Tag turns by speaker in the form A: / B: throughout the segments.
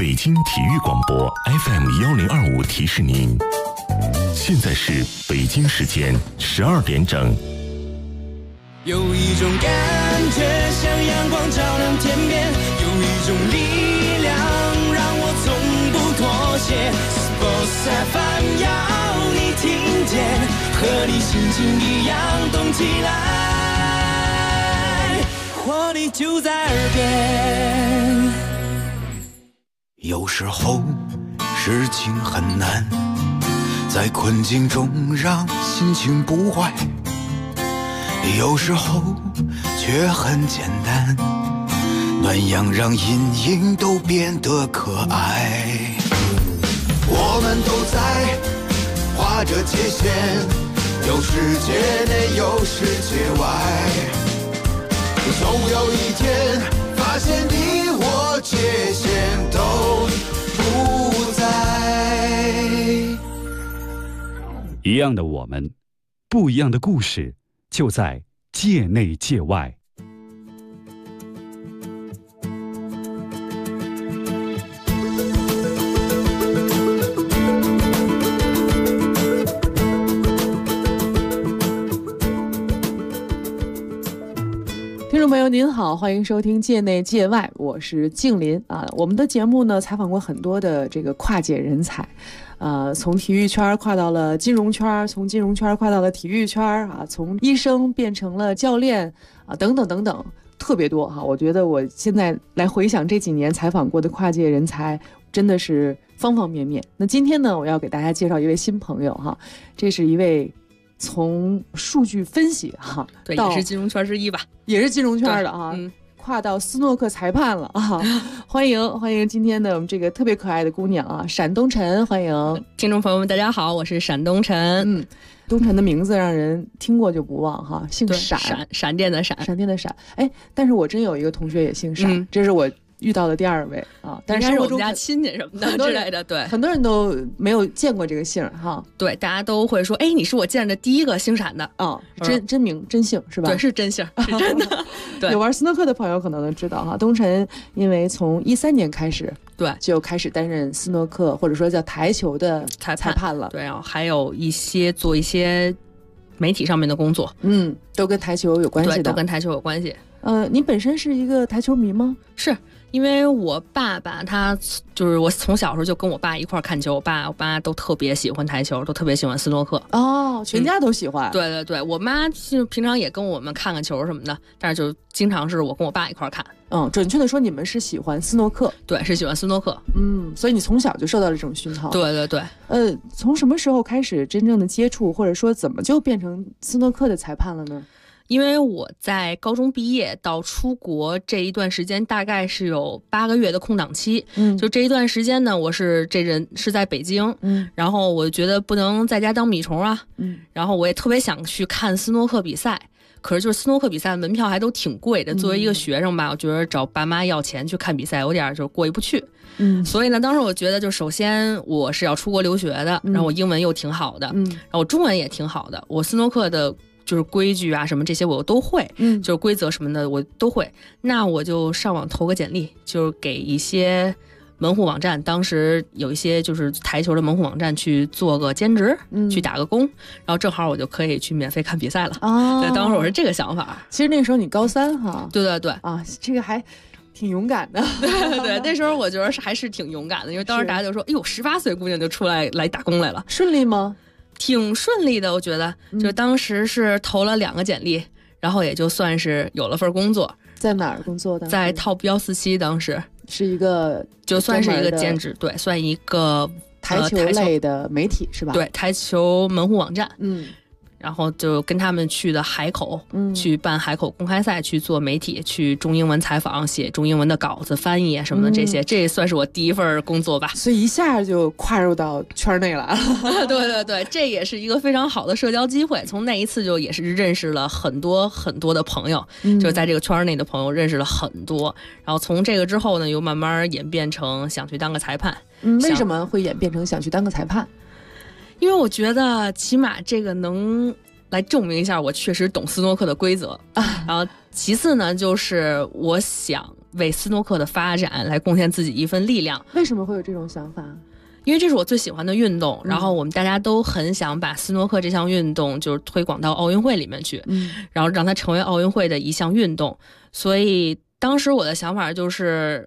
A: 北京体育广播 FM1025提示您，现在是北京时间12点整。
B: 有一种感觉像阳光照亮天边，有一种力量让我从不妥协。Sports FM 要你听见，和你心情一样动起来，活力就在耳边。
C: 有时候事情很难，在困境中让心情不坏，有时候却很简单，暖阳让阴影都变得可爱。我们都在画着界限，有世界内有世界外，总有一天发现你我界限都不在。
D: 一样的我们，不一样的故事，就在界内界外。
E: 听众朋友您好，欢迎收听界内界外，我是静林啊。我们的节目呢，采访过很多的这个跨界人才，从体育圈跨到了金融圈，从金融圈跨到了体育圈啊，从医生变成了教练啊，等等等等，特别多哈。我觉得我现在来回想这几年采访过的跨界人才，真的是方方面面。那今天呢，我要给大家介绍一位新朋友哈，这是一位从数据分析哈，
F: 对，也是金融圈之一吧，
E: 也是金融圈的哈，跨到斯诺克裁判了啊！欢迎今天的我们这个特别可爱的姑娘啊，闪东辰，欢迎
F: 听众朋友们，大家好，我是闪东辰。
E: 东辰的名字让人听过就不忘哈，姓闪，
F: 闪电的闪，
E: 闪电的闪。哎，但是我真有一个同学也姓闪，这是我遇到的第二位啊，但是生活中
F: 我们家亲戚什么的之类的，对，
E: 很多人都没有见过这个姓哈。
F: 对，大家都会说，哎，你是我见的第一个姓闪的
E: 啊，真名真姓是吧？
F: 对，是真姓，是真的。对，
E: 有玩斯诺克的朋友可能都知道哈，东辰因为从13年开始，
F: 对，
E: 就开始担任斯诺克或者说叫台球的裁判了。
F: 对，然后还有做一些媒体上面的工作，
E: 都跟台球有关系的，
F: 对，都跟台球有关系。
E: 你本身是一个台球迷吗？
F: 是。因为我爸爸他就是我从小时候就跟我爸一块看球，我爸都特别喜欢台球，都特别喜欢斯诺克。
E: 哦，全家都喜欢。
F: 对对对，我妈就平常也跟我们看球什么的，但是就经常是我跟我爸一块看。
E: 准确的说，你们是喜欢斯诺克。
F: 对，是喜欢斯诺克。
E: 所以你从小就受到了这种熏陶。
F: 对对对。
E: 从什么时候开始真正的接触，或者说怎么就变成斯诺克的裁判了呢？
F: 因为我在高中毕业到出国这一段时间大概是有8个月的空档期，就这一段时间呢，我是在北京，然后我觉得不能在家当米虫啊，然后我也特别想去看斯诺克比赛，可是就是斯诺克比赛的门票还都挺贵的，作为一个学生吧，我觉得找爸妈要钱去看比赛有点就过意不去，所以呢，当时我觉得就首先我是要出国留学的，然后我英文又挺好的，然后我中文也挺好的，我斯诺克的就是规矩啊什么这些我都会，就是规则什么的我都会，那我就上网投个简历，就是给一些门户网站，当时有一些就是台球的门户网站去做个兼职，去打个工，然后正好我就可以去免费看比赛了。对，当时我是这个想法。
E: 其实那时候你高3哈。
F: 对对对啊，
E: 这个还挺勇敢的。
F: 对对，那时候我觉得还是挺勇敢的，因为当时大家就说，哎呦，18岁姑娘就出来打工来了，
E: 顺利吗？
F: 挺顺利的，我觉得，就当时是投了2个简历，然后也就算是有了份工作。
E: 在哪儿工作的？
F: 在 Top 147，当时
E: 是一个
F: 就算是一个兼职，对，算一个
E: 台球类的媒体是吧？
F: 对，台球门户网站。然后就跟他们去的海口，去办海口公开赛，去做媒体，去中英文采访，写中英文的稿子、翻译什么的这些，这也算是我第一份工作吧。
E: 所以一下就跨入到圈内了。
F: 对对对，这也是一个非常好的社交机会。从那一次就也是认识了很多很多的朋友，就是在这个圈内的朋友认识了很多。然后从这个之后呢，又慢慢演变成想去当个裁判。
E: 为什么会演变成想去当个裁判？
F: 因为我觉得起码这个能来证明一下我确实懂斯诺克的规则，然后其次呢就是我想为斯诺克的发展来贡献自己一份力量。
E: 为什么会有这种想法？
F: 因为这是我最喜欢的运动，然后我们大家都很想把斯诺克这项运动就是推广到奥运会里面去，然后让它成为奥运会的一项运动。所以当时我的想法就是，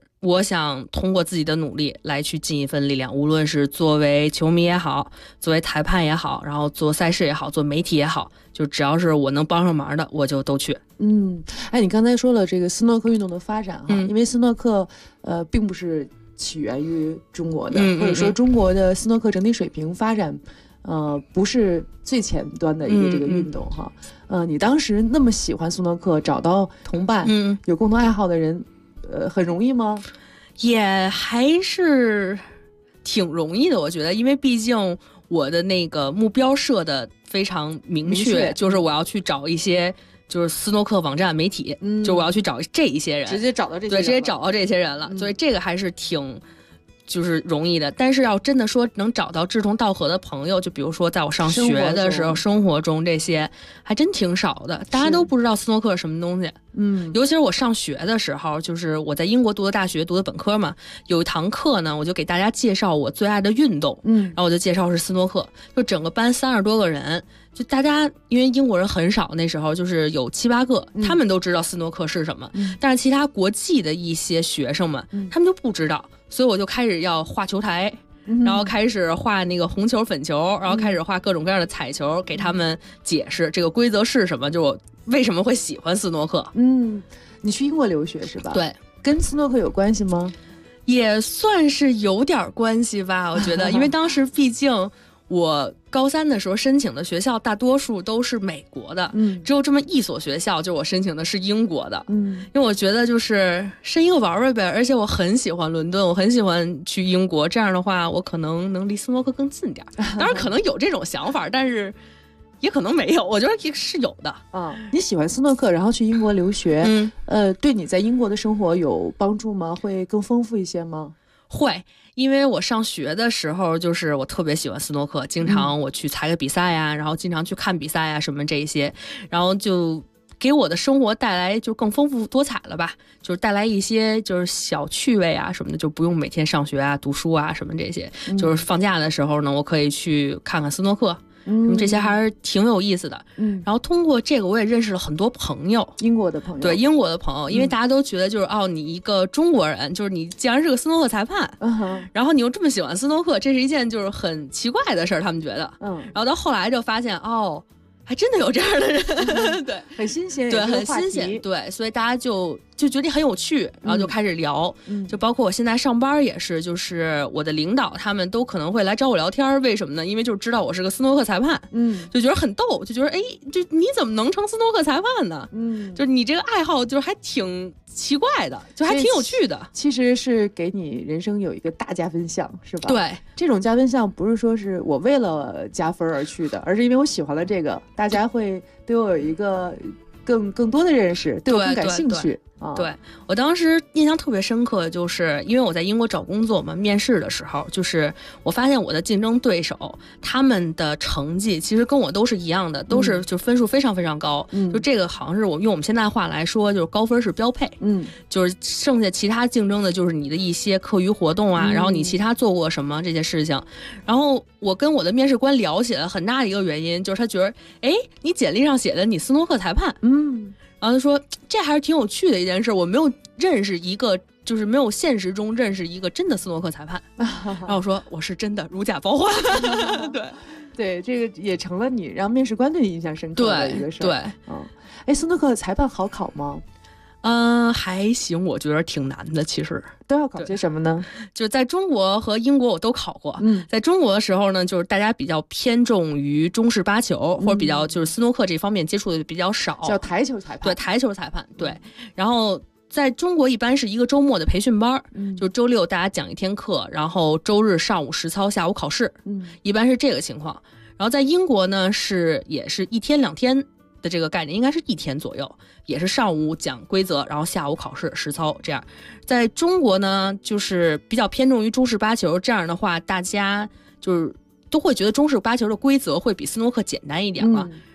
F: 我想通过自己的努力来去尽一份力量，无论是作为球迷也好，作为裁判也好，然后做赛事也好，做媒体也好，就只要是我能帮上忙的，我就都去。
E: 哎，你刚才说了这个斯诺克运动的发展哈，因为斯诺克并不是起源于中国的，或者说中国的斯诺克整体水平发展不是最前端的一个这个运动哈。你当时那么喜欢斯诺克，找到同伴，有共同爱好的人，很容易吗？
F: 也还是挺容易的，我觉得，因为毕竟我的那个目标设的非常明确，就是我要去找一些就是斯诺克网站媒体，就我要去找这一些人，
E: 直接找到这些人，
F: 对，直接找到这些人了，所以这个还是挺就是容易的。但是要真的说能找到志同道合的朋友，就比如说在我上学的时候，生活中这些还真挺少的，大家都不知道斯诺克是什么东西。尤其是我上学的时候，就是我在英国读的大学，读的本科嘛，有一堂课呢，我就给大家介绍我最爱的运动，然后我就介绍是斯诺克，就整个班30多个人，就大家因为英国人很少，那时候就是有7、8个，他们都知道斯诺克是什么，但是其他国际的一些学生们，他们就不知道，所以我就开始要画球台。然后开始画那个红球粉球，然后开始画各种各样的彩球，给他们解释这个规则是什么，就我为什么会喜欢斯诺克。
E: 你去英国留学是吧？
F: 对，
E: 跟斯诺克有关系吗？
F: 也算是有点关系吧，我觉得，因为当时毕竟我高3的时候申请的学校大多数都是美国的，只有这么一所学校，就我申请的是英国的，因为我觉得就是申一个玩玩呗，而且我很喜欢伦敦，我很喜欢去英国，这样的话我可能能离斯诺克更近点。当然可能有这种想法，但是也可能没有，我觉得也是有的。
E: 你喜欢斯诺克，然后去英国留学，对你在英国的生活有帮助吗？会更丰富一些吗？
F: 会，因为我上学的时候，就是我特别喜欢斯诺克，经常我去参加比赛呀，然后经常去看比赛呀，什么这些，然后就给我的生活带来就更丰富多彩了吧，就是带来一些就是小趣味啊什么的，就不用每天上学啊、读书啊什么这些，就是放假的时候呢，我可以去看看斯诺克。这些还是挺有意思的。然后通过这个，我也认识了很多朋友，
E: 英国的朋友。
F: 对，英国的朋友，因为大家都觉得就是你一个中国人，就是你既然是个斯诺克裁判，然后你又这么喜欢斯诺克，这是一件就是很奇怪的事儿，他们觉得。然后到后来就发现还真的有这样的人，对，
E: 很新鲜，
F: 对，很新鲜，对，所以大家就觉得很有趣，然后就开始聊，就包括我现在上班也是，就是我的领导他们都可能会来找我聊天，为什么呢？因为就知道我是个斯诺克裁判，就觉得很逗，就觉得就你怎么能成斯诺克裁判呢？就是你这个爱好就还挺奇怪的，就还挺有趣的。
E: 其实是给你人生有一个大加分项，是吧？
F: 对，
E: 这种加分项不是说是我为了加分而去的，而是因为我喜欢了这个，大家会对我有一个更多的认识，对我更感兴趣。
F: 对，我当时印象特别深刻，就是因为我在英国找工作嘛，面试的时候，就是我发现我的竞争对手他们的成绩其实跟我都是一样的，都是就分数非常非常高，就这个好像是用我们现在话来说，就是高分是标配，就是剩下其他竞争的就是你的一些课余活动啊，然后你其他做过什么这些事情。然后我跟我的面试官聊起来，很大的一个原因就是他觉得，你简历上写的你斯诺克裁判，然后他说这还是挺有趣的一件事，我没有认识一个，就是没有现实中认识一个真的斯诺克裁判。然后我说我是真的如假包换。
E: 对，这个也成了你让面试官对你印象深刻的一个事儿。
F: 对，
E: 斯诺克裁判好考吗？
F: 还行，我觉得挺难的。其实
E: 都要考些什么呢？
F: 就是在中国和英国我都考过。在中国的时候呢，就是大家比较偏重于中式八球，或者比较就是斯诺克这方面接触的比较少，
E: 叫台球裁判。
F: 对，台球裁判。对，然后在中国一般是一个周末的培训班，就周六大家讲1天课，然后周日上午实操，下午考试，一般是这个情况。然后在英国呢也是1天2天的这个概念，应该是1天左右，也是上午讲规则，然后下午考试实操这样。在中国呢，就是比较偏重于中式八球，这样的话大家就是都会觉得中式八球的规则会比斯诺克简单一点嘛。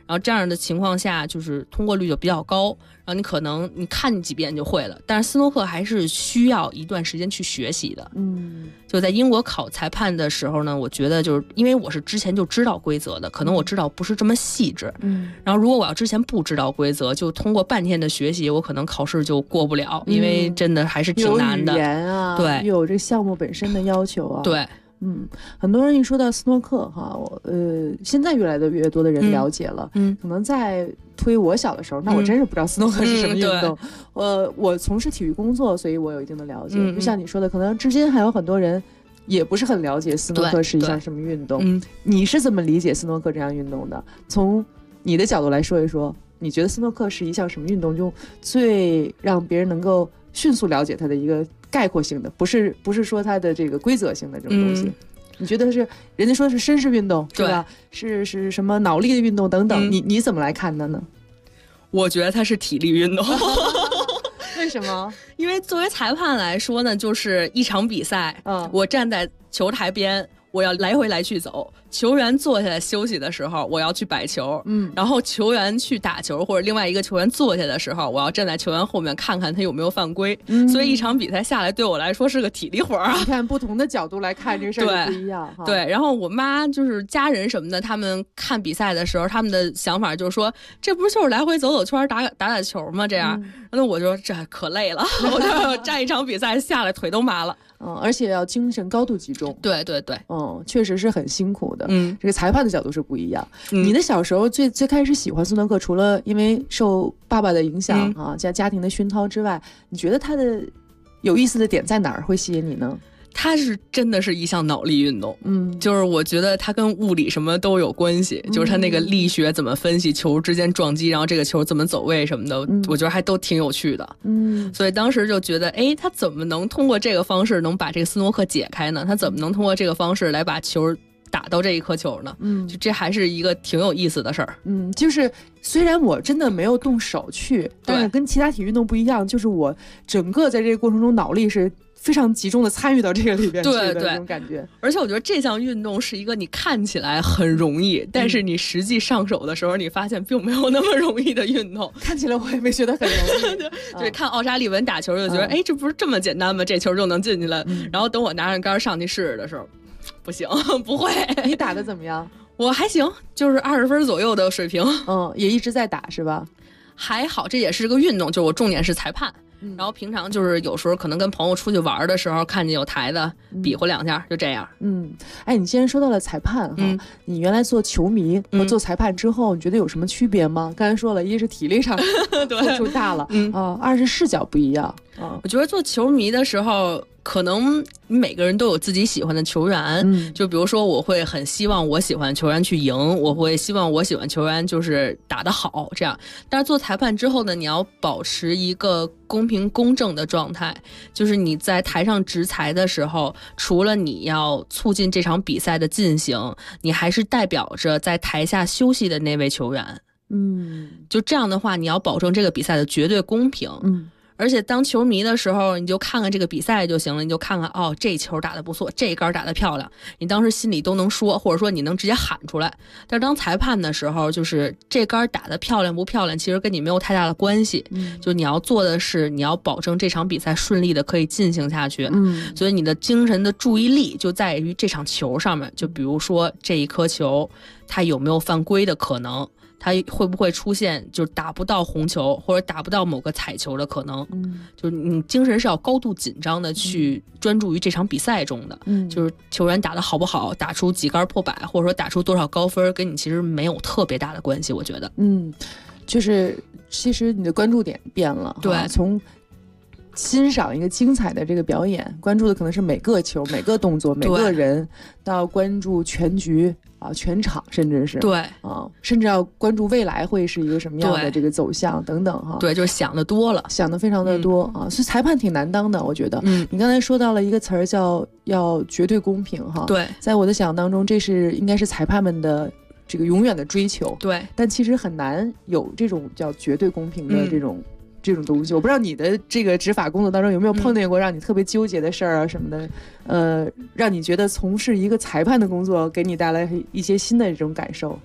F: 然后这样的情况下就是通过率就比较高，然后你可能你看几遍就会了，但是斯诺克还是需要一段时间去学习的。就在英国考裁判的时候呢，我觉得就是因为我是之前就知道规则的，可能我知道不是这么细致，然后如果我要之前不知道规则，就通过半天的学习，我可能考试就过不了，因为真的还是挺难的。
E: 有语言啊，
F: 对，
E: 有这项目本身的要求啊，
F: 对。
E: 很多人一说到斯诺克哈，现在越来越多的人了解了，可能在推我小的时候，那我真是不知道斯诺克是什么运动。我从事体育工作，所以我有一定的了解。就像你说的，可能至今还有很多人也不是很了解斯诺克是一项什么运动。你是怎么理解斯诺克这项运动的？从你的角度来说一说，你觉得斯诺克是一项什么运动，就最让别人能够迅速了解它的一个概括性的，不是说它的这个规则性的这种东西。你觉得是人家说是绅士运动是吧？是什么脑力的运动等等，你怎么来看的呢？
F: 我觉得它是体力运动。
E: 为什么？
F: 因为作为裁判来说呢，就是一场比赛，我站在球台边，我要来回来去走，球员坐下来休息的时候，我要去摆球，然后球员去打球，或者另外一个球员坐下的时候，我要站在球员后面看看他有没有犯规。所以一场比赛下来，对我来说是个体力活啊。
E: 你看不同的角度来看这个事儿不一样。
F: 对，然后我妈就是家人什么的，他们看比赛的时候，他们的想法就是说，这不是就是来回走走圈打球吗？这样，那我就这可累了，我就站一场比赛下来腿都麻了。
E: 而且要精神高度集中。
F: 对，
E: 确实是很辛苦的。这个裁判的角度是不一样。你的小时候最开始喜欢斯诺克，除了因为受爸爸的影响加家庭的熏陶之外，你觉得它的有意思的点在哪儿会吸引你呢？
F: 它是真的是一项脑力运动，就是我觉得它跟物理什么都有关系，就是它那个力学怎么分析球之间撞击，然后这个球怎么走位什么的，我觉得还都挺有趣的。所以当时就觉得，哎，他怎么能通过这个方式能把这个斯诺克解开呢？他怎么能通过这个方式来把球打到这一颗球呢？就这还是一个挺有意思的事儿。
E: 就是虽然我真的没有动手去，但是跟其他体育运动不一样，就是我整个在这个过程中脑力是非常集中的参与到这个里边去的那种感觉。
F: 而且我觉得这项运动是一个你看起来很容易，但是你实际上手的时候，你发现并没有那么容易的运动。
E: 看起来我也没觉得很容易。
F: 对，看奥沙利文打球就觉得，哎，这不是这么简单吗？这球就能进去了。然后等我拿着杆上去试的时候，不行，不会。
E: 你打的怎么样？
F: 我还行，就是20分左右的水平。
E: 也一直在打是吧？
F: 还好，这也是个运动，就是我重点是裁判。然后平常就是有时候可能跟朋友出去玩的时候，看见有台子比划2下，就这样。
E: 你既然说到了裁判哈，你原来做球迷和做裁判之后，你觉得有什么区别吗？刚才说了，一是体力上付出大了，二是视角不一样。
F: 我觉得做球迷的时候，可能每个人都有自己喜欢的球员，就比如说我会很希望我喜欢的球员去赢，我会希望我喜欢球员就是打得好这样。但是做裁判之后呢，你要保持一个公平公正的状态，就是你在台上执裁的时候，除了你要促进这场比赛的进行，你还是代表着在台下休息的那位球员。就这样的话，你要保证这个比赛的绝对公平。而且当球迷的时候，你就看看这个比赛就行了，你就看看这球打得不错，这杆打得漂亮，你当时心里都能说，或者说你能直接喊出来。但是当裁判的时候，就是这杆打得漂亮不漂亮，其实跟你没有太大的关系。就你要做的是，你要保证这场比赛顺利的可以进行下去。所以你的精神的注意力就在于这场球上面。就比如说这一颗球，它有没有犯规的可能？它会不会出现就是打不到红球或者打不到某个彩球的可能？就是你精神是要高度紧张的去专注于这场比赛中的。就是球员打得好不好，打出几杆破百，或者说打出多少高分，跟你其实没有特别大的关系，我觉得。
E: 就是其实你的关注点变了。
F: 对，
E: 从欣赏一个精彩的这个表演，关注的可能是每个球、每个动作、每个人，到关注全局全场，甚至是甚至要关注未来会是一个什么样的这个走向等等哈。
F: 对，就是想的多了，
E: 想的非常的多所以裁判挺难当的，我觉得。你刚才说到了一个词儿叫要绝对公平哈。
F: 对，
E: 在我的想当中，这是应该是裁判们的这个永远的追求。
F: 对，
E: 但其实很难有这种叫绝对公平的这种东西。我不知道你的这个执法工作当中有没有碰见过让你特别纠结的事儿什么的，让你觉得从事一个裁判的工作给你带来一些新的这种感受。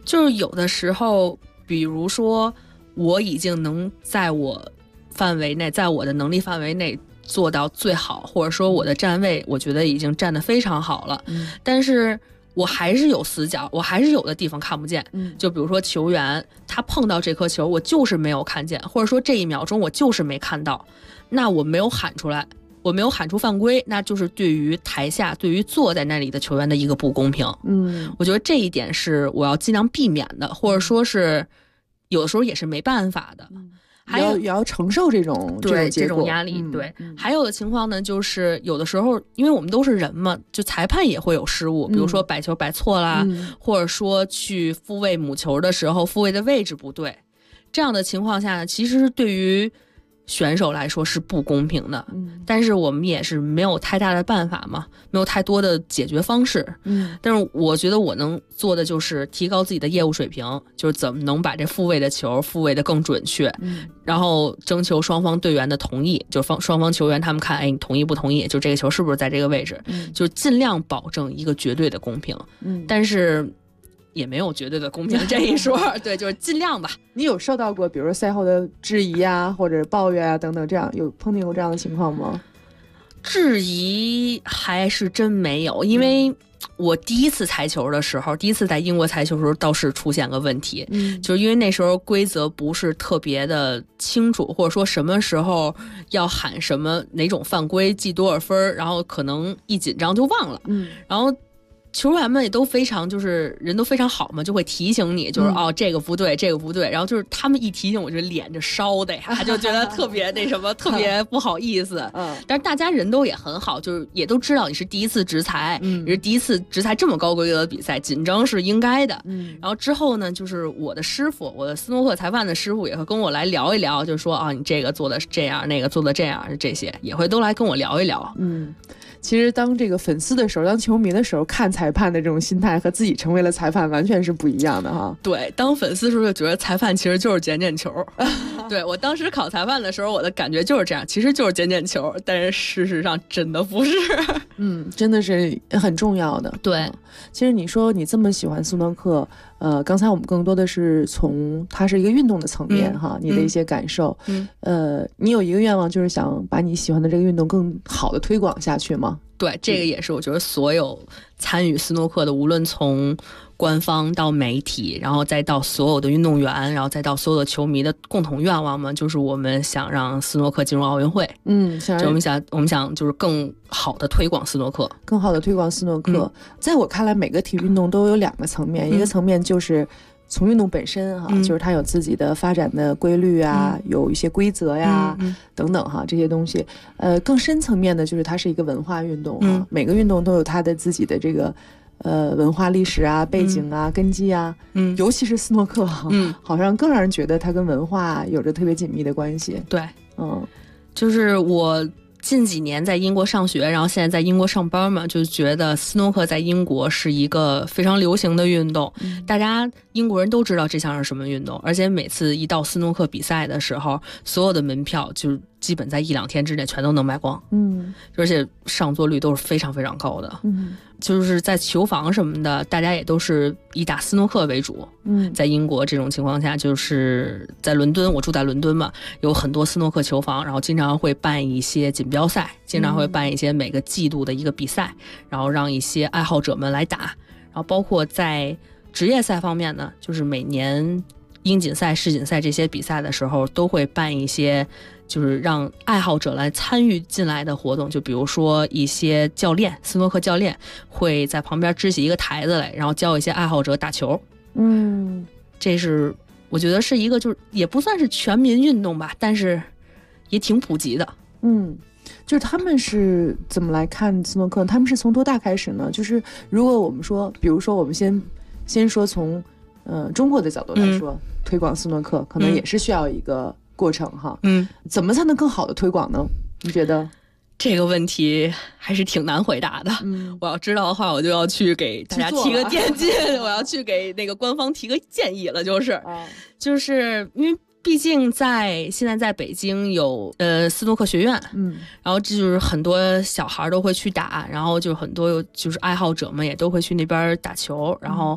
F: 就是有的时候，比如说我已经能在我范围内，在我的能力范围内做到最好，或者说我的站位我觉得已经站得非常好了，但是我还是有死角，我还是有的地方看不见，就比如说球员他碰到这颗球我就是没有看见，或者说这一秒钟我就是没看到，那我没有喊出来，我没有喊出犯规，那就是对于台下对于坐在那里的球员的一个不公平。我觉得这一点是我要尽量避免的，或者说是有的时候也是没办法的。还有
E: 也要承受这种
F: 压力，对。还有的情况呢，就是有的时候，因为我们都是人嘛，就裁判也会有失误，比如说摆球摆错啦，或者说去复位母球的时候，复位的位置不对，这样的情况下呢，其实对于选手来说是不公平的，但是我们也是没有太大的办法嘛，没有太多的解决方式，但是我觉得我能做的就是提高自己的业务水平，就是怎么能把这复位的球复位的更准确，然后征求双方队员的同意，就双方球员他们看，哎，你同意不同意？就这个球是不是在这个位置？就尽量保证一个绝对的公平，但是也没有绝对的公平这一说，对，就是尽量吧。
E: 你有受到过比如说赛后的质疑啊，或者抱怨啊等等，这样有碰见过这样的情况吗？
F: 质疑还是真没有，因为我第一次裁球的时候，第一次在英国裁球的时候倒是出现个问题，就是因为那时候规则不是特别的清楚，或者说什么时候要喊什么哪种犯规记多少分，然后可能一紧张就忘了，然后球员们也都非常就是人都非常好嘛，就会提醒你，就是这个不对这个不对，然后就是他们一提醒我就脸就烧的呀，就觉得特别那什么特别不好意思，但是大家人都也很好，就是也都知道你是第一次执裁，也是第一次执裁这么高规格的比赛，紧张是应该的，然后之后呢，就是我的师傅，我的斯诺克裁判的师傅也会跟我来聊一聊，就是说你这个做的是这样，那个做的这样，这些也会都来跟我聊一聊。
E: 其实当这个粉丝的时候，当球迷的时候，看裁判的这种心态和自己成为了裁判完全是不一样的哈。
F: 对，当粉丝的时候就觉得裁判其实就是捡捡球。对，我当时考裁判的时候，我的感觉就是这样，其实就是捡捡球，但是事实上真的不是。
E: 真的是很重要的。
F: 对，
E: 其实你说你这么喜欢斯诺克，刚才我们更多的是从它是一个运动的层面哈，你的一些感受。你有一个愿望，就是想把你喜欢的这个运动更好的推广下去吗？
F: 对，这个也是我觉得所有参与斯诺克的，无论从官方到媒体，然后再到所有的运动员，然后再到所有的球迷的共同愿望嘛，就是我们想让斯诺克进入奥运会。就我们想就是更好的推广斯诺克，
E: 更好的推广斯诺克。在我看来，每个体育运动都有两个层面，一个层面就是从运动本身哈，就是它有自己的发展的规律啊，有一些规则呀，等等哈，这些东西。更深层面的就是它是一个文化运动啊，每个运动都有它的自己的这个文化历史啊、背景啊、根基啊，尤其是斯诺克哈，好像更让人觉得它跟文化有着特别紧密的关系。
F: 对，就是我近几年在英国上学，然后现在在英国上班嘛，就觉得斯诺克在英国是一个非常流行的运动，大家英国人都知道这项是什么运动，而且每次一到斯诺克比赛的时候，所有的门票就基本在1-2天之内全都能卖光，而且上座率都是非常非常高的，就是在球房什么的，大家也都是以打斯诺克为主。在英国这种情况下，就是在伦敦，我住在伦敦嘛，有很多斯诺克球房，然后经常会办一些锦标赛，经常会办一些每个季度的一个比赛，然后让一些爱好者们来打。然后包括在职业赛方面呢，就是每年英锦赛、世锦赛这些比赛的时候，都会办一些就是让爱好者来参与进来的活动，就比如说一些教练，斯诺克教练会在旁边支起一个台子来，然后教一些爱好者打球。这是我觉得是一个就是也不算是全民运动吧，但是也挺普及的。
E: 就是他们是怎么来看斯诺克？他们是从多大开始呢？就是如果我们说，比如说我们先说从中国的角度来说，推广斯诺克可能也是需要一个过程哈。怎么才能更好的推广呢？你觉得？
F: 这个问题还是挺难回答的。我要知道的话，我就要去给大家提个建议，我要去给那个官方提个建议了，就是因为毕竟现在在北京有斯诺克学院，然后这就是很多小孩都会去打，然后就很多就是爱好者们也都会去那边打球，然后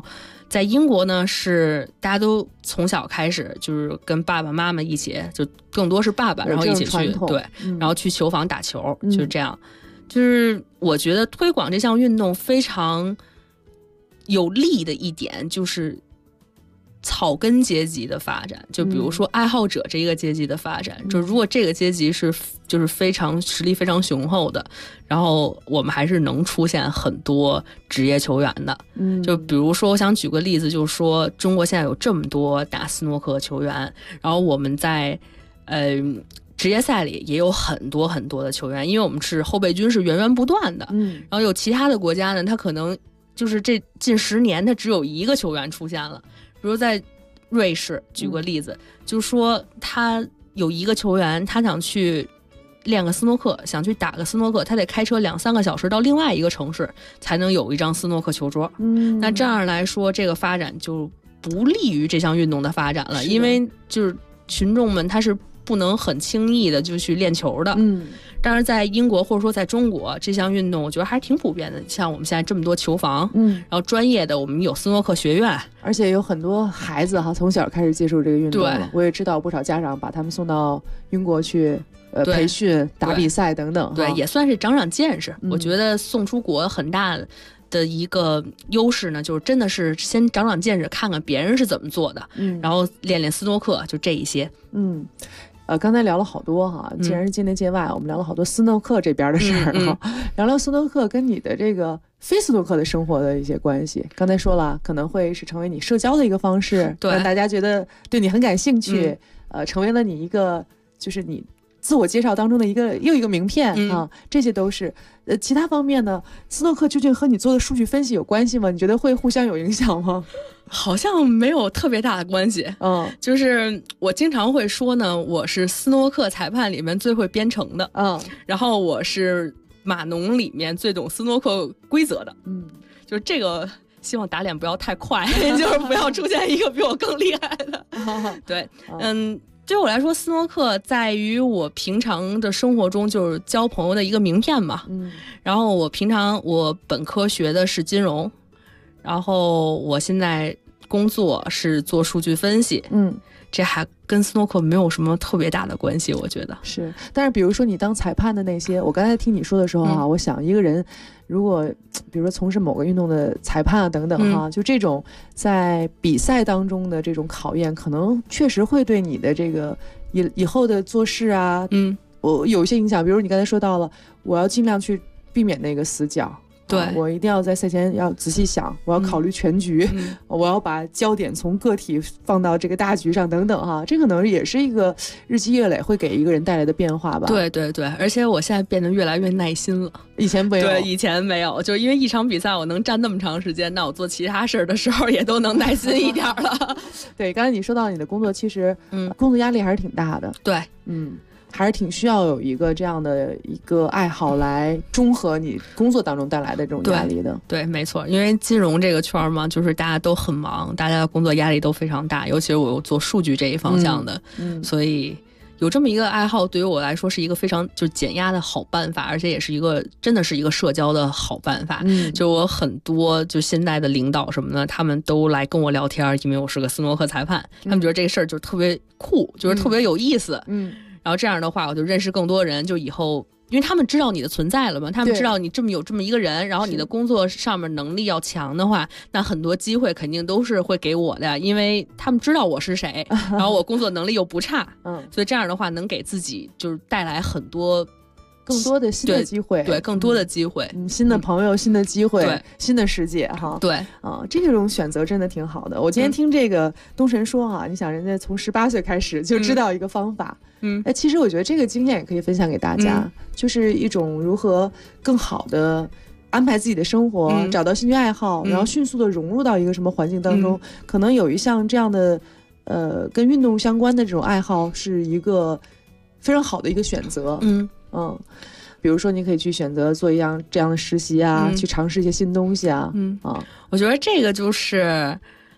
F: 在英国呢，是大家都从小开始就是跟爸爸妈妈一起，就更多是爸爸，然后一起去对，然后去球房打球，就是这样。就是我觉得推广这项运动非常有利的一点就是草根阶级的发展，就比如说爱好者这个阶级的发展，就如果这个阶级是就是非常实力非常雄厚的，然后我们还是能出现很多职业球员的。就比如说我想举个例子，就是说中国现在有这么多打斯诺克球员，然后我们在职业赛里也有很多很多的球员，因为我们是后备军是源源不断的。然后有其他的国家呢，他可能就是这近10年他只有一个球员出现了。比如在瑞士举个例子，就是说他有一个球员，他想去练个斯诺克，想去打个斯诺克，他得开车2-3个小时到另外一个城市才能有一张斯诺克球桌。那这样来说，这个发展就不利于这项运动的发展了，因为就是群众们他是不能很轻易的就去练球的。但是在英国或者说在中国，这项运动我觉得还是挺普遍的。像我们现在这么多球房，然后专业的我们有斯诺克学院，
E: 而且有很多孩子从小开始接触这个运动了。我也知道不少家长把他们送到英国去培训、打比赛等等。
F: 对，也算是长见识。我觉得送出国很大的一个优势呢，就是真的是先长见识，看看别人是怎么做的，然后练练斯诺克，就这一些。
E: 刚才聊了好多哈，既然是境内界外，我们聊了好多斯诺克这边的事儿聊聊斯诺克跟你的这个非斯诺克的生活的一些关系。刚才说了，可能会是成为你社交的一个方式，让大家觉得对你很感兴趣，成为了你一个就是你自我介绍当中的又一个名片这些都是。其他方面呢，斯诺克究竟和你做的数据分析有关系吗？你觉得会互相有影响吗？
F: 好像没有特别大的关系。就是我经常会说呢，我是斯诺克裁判里面最会编程的，然后我是码农里面最懂斯诺克规则的。就是这个希望打脸不要太快就是不要出现一个比我更厉害的对。对我来说，斯诺克在于我平常的生活中就是交朋友的一个名片嘛。然后我本科学的是金融，然后我现在工作是做数据分析。这还跟斯诺克没有什么特别大的关系，我觉得
E: 是。但是比如说你当裁判的那些，我刚才听你说的时候我想一个人如果比如说从事某个运动的裁判等等就这种在比赛当中的这种考验，可能确实会对你的这个以后的做事我有一些影响。比如你刚才说到了，我要尽量去避免那个死角。对，我一定要在赛前要仔细想，我要考虑全局，我要把焦点从个体放到这个大局上等等这可能也是一个日积月累会给一个人带来的变化吧。
F: 对，而且我现在变得越来越耐心了，
E: 以前没有。
F: 对，以前没有，就因为一场比赛我能站那么长时间，那我做其他事儿的时候也都能耐心一点了
E: 对，刚才你说到你的工作，其实工作压力还是挺大的。
F: 对，
E: 还是挺需要有一个这样的一个爱好来中和你工作当中带来的这种压力的。
F: 对，没错，因为金融这个圈嘛，就是大家都很忙，大家的工作压力都非常大，尤其是我做数据这一方向的，所以有这么一个爱好对于我来说是一个非常就减压的好办法，而且也是一个真的是一个社交的好办法。就我很多就现在的领导什么的，他们都来跟我聊天，因为我是个斯诺克裁判，他们觉得这个事儿就特别酷，就是特别有意思。然后这样的话我就认识更多人，就以后因为他们知道你的存在了嘛，他们知道你有这么一个人，然后你的工作上面能力要强的话，那很多机会肯定都是会给我的，因为他们知道我是谁然后我工作能力又不差所以这样的话能给自己就是带来很多
E: 更多的新的机会。
F: 对，更多的机会，
E: 新的朋友，新的机会，新的世界
F: 对
E: 这种选择真的挺好的。我今天听这个东神说你想人家从18岁开始就知道一个方法其实我觉得这个经验也可以分享给大家就是一种如何更好的安排自己的生活找到兴趣爱好然后迅速的融入到一个什么环境当中可能有一项这样的跟运动相关的这种爱好是一个非常好的一个选择比如说你可以去选择做这样的实习去尝试一些新东西我
F: 觉得这个就是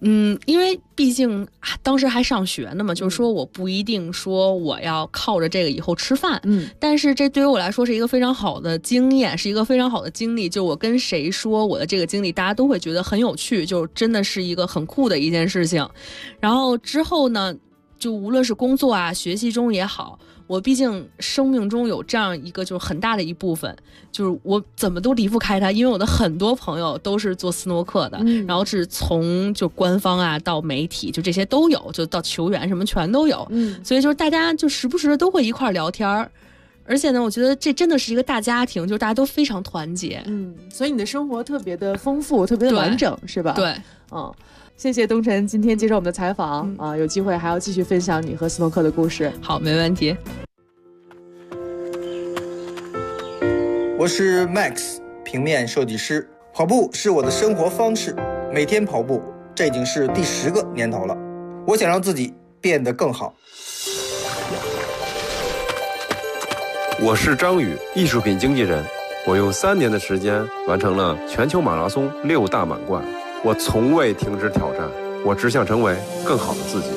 F: 因为毕竟当时还上学呢嘛，就是说我不一定说我要靠着这个以后吃饭，但是这对于我来说是一个非常好的经验，是一个非常好的经历。就我跟谁说我的这个经历，大家都会觉得很有趣，就真的是一个很酷的一件事情。然后之后呢，就无论是工作啊、学习中也好，我毕竟生命中有这样一个就是很大的一部分，就是我怎么都离不开它，因为我的很多朋友都是做斯诺克的，然后是从就官方啊到媒体，就这些都有，就到球员什么全都有，所以就是大家就时不时的都会一块聊天儿。而且呢，我觉得这真的是一个大家庭，就是大家都非常团结。
E: 所以你的生活特别的丰富，特别的完整，是吧？
F: 对，
E: 谢谢东晨今天接受我们的采访有机会还要继续分享你和斯诺克的故事。
F: 好，没问题。
G: 我是 Max， 平面设计师。跑步是我的生活方式，每天跑步，这已经是第10个年头了。我想让自己变得更好。
H: 我是张宇，艺术品经纪人。我用3年的时间完成了全球马拉松6大满贯。我从未停止挑战，我只想成为更好的自己。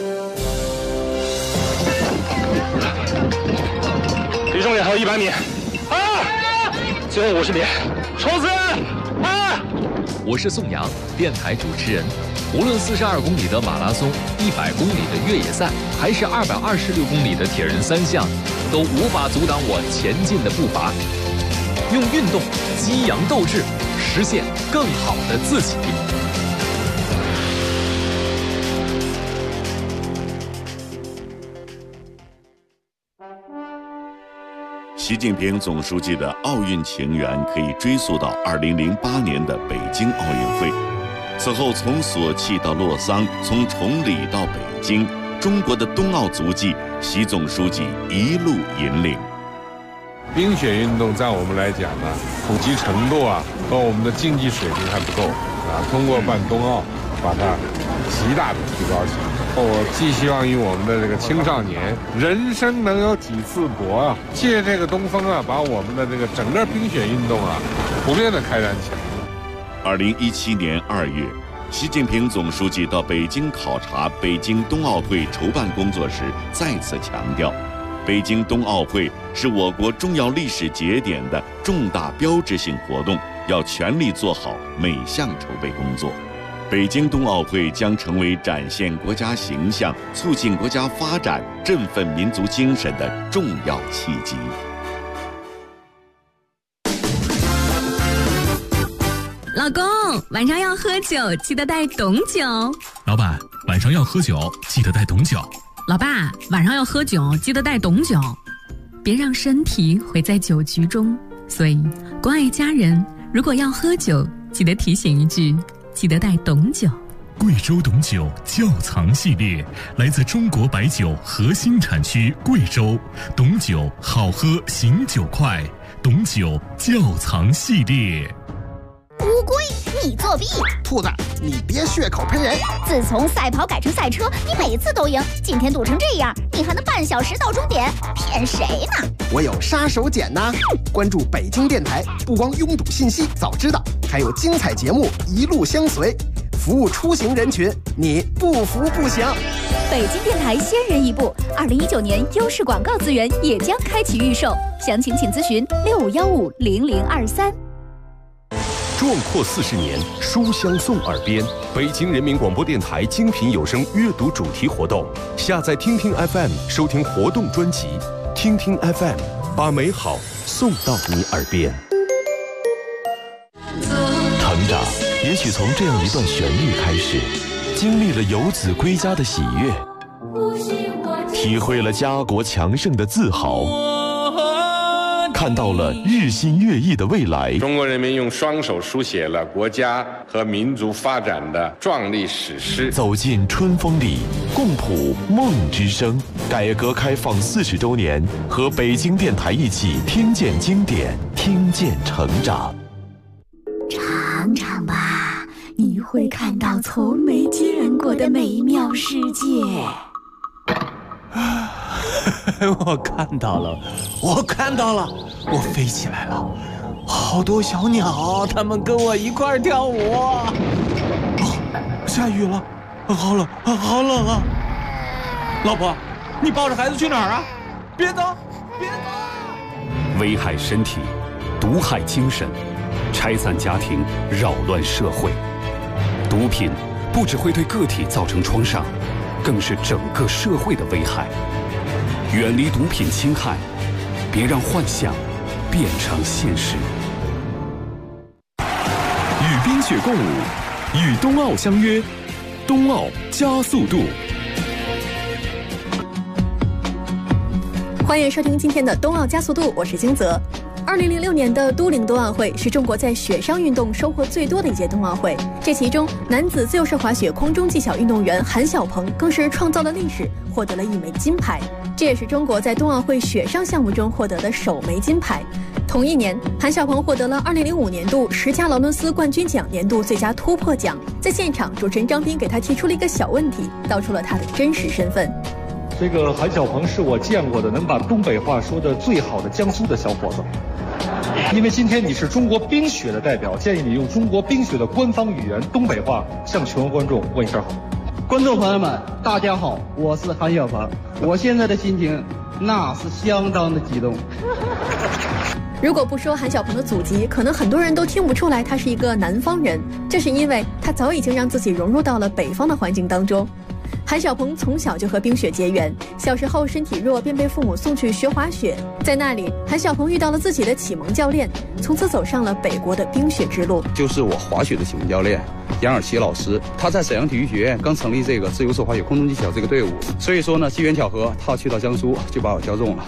I: 离终点还有100米，最后50米，冲刺！
J: 我是宋阳，电台主持人。无论42公里的马拉松、100公里的越野赛，还是226公里的铁人3项，都无法阻挡我前进的步伐。用运动激扬斗志，实现更好的自己。
A: 习近平总书记的奥运情缘可以追溯到2008年的北京奥运会。此后，从索契到洛桑，从崇礼到北京，中国的冬奥足迹，习总书记一路引领。
K: 冰雪运动在我们来讲呢，普及程度和我们的竞技水平还不够通过办冬奥，把它极大的提高起来。我寄希望于我们的这个青少年，人生能有几次搏借这个东风把我们的这个整个冰雪运动普遍的开展起来。
A: 2017年2月，习近平总书记到北京考察北京冬奥会筹办工作时，再次强调，北京冬奥会是我国重要历史节点的重大标志性活动，要全力做好每项筹备工作。北京冬奥会将成为展现国家形象、促进国家发展、振奋民族精神的重要契机。
L: 老公，晚上要喝酒，记得带懂酒。
M: 老板，晚上要喝酒，记得带懂酒。
L: 老爸，晚上要喝酒，记得带懂酒。别让身体毁在酒局中。所以，关爱家人，如果要喝酒，记得提醒一句，记得带懂酒。
M: 贵州董酒窖藏系列来自中国白酒核心产区贵州，董酒好喝醒酒快，董酒窖藏系列。
N: 乌龟，你作弊！
O: 兔子，你别血口喷人！
N: 自从赛跑改成赛车，你每次都赢，今天堵成这样，你还能半小时到终点？骗谁呢？
O: 我有杀手锏呐！关注北京电台，不光拥堵信息早知道，还有精彩节目一路相随，服务出行人群，你不服不行。
N: 北京电台先人一步，2019年优势广告资源也将开启预售，详情请咨询65150023。
P: 壮阔40年，书香送耳边。北京人民广播电台精品有声阅读主题活动，下载听听 FM 收听活动专辑，听听 FM 把美好送到你耳边。
Q: 成长也许从这样一段旋律开始，经历了游子归家的喜悦，体会了家国强盛的自豪，看到了日新月异的未来。
K: 中国人民用双手书写了国家和民族发展的壮丽史诗。
Q: 走进春风里，共谱梦之声。改革开放40周年，和北京电台一起听见经典，听见成长。
R: 尝尝吧，你会看到从没见过的美妙世界。
S: 我看到了，我飞起来了，好多小鸟，它们跟我一块儿跳舞。下雨了， 好冷，好冷啊！老婆，你抱着孩子去哪儿啊？别走，别走！
D: 危害身体，毒害精神，拆散家庭，扰乱社会。毒品不只会对个体造成创伤，更是整个社会的危害。远离毒品侵害，别让幻想变成现实。
Q: 与冰雪共舞，与冬奥相约，冬奥加速度。
T: 欢迎收听今天的冬奥加速度，我是金泽。2006年的都灵冬奥会是中国在雪上运动收获最多的一届冬奥会，这其中男子自由式滑雪空中技巧运动员韩晓鹏更是创造了历史，获得了1枚金牌，这也是中国在冬奥会雪上项目中获得的首枚金牌。同一年，韩晓鹏获得了2005年度10佳劳伦斯冠军奖年度最佳突破奖。在现场，主持人张斌给他提出了一个小问题，道出了他的真实身份。
I: 这个韩晓鹏是我见过的能把东北话说得最好的江苏的小伙子。因为今天你是中国冰雪的代表，建议你用中国冰雪的官方语言东北话向全国观众问一声好。
U: 观众朋友们，大家好，我是韩晓鹏，我现在的心情那是相当的激动。
T: 如果不说韩晓鹏的祖籍，可能很多人都听不出来他是一个南方人，这是因为他早已经让自己融入到了北方的环境当中。韩晓鹏从小就和冰雪结缘，小时候身体弱，便被父母送去学滑雪。在那里，韩晓鹏遇到了自己的启蒙教练，从此走上了北国的冰雪之路。
V: 就是我滑雪的启蒙教练杨尔奇老师，他在沈阳体育学院刚成立这个自由式滑雪空中技巧这个队伍，所以说呢，机缘巧合，他去到江苏就把我教中了。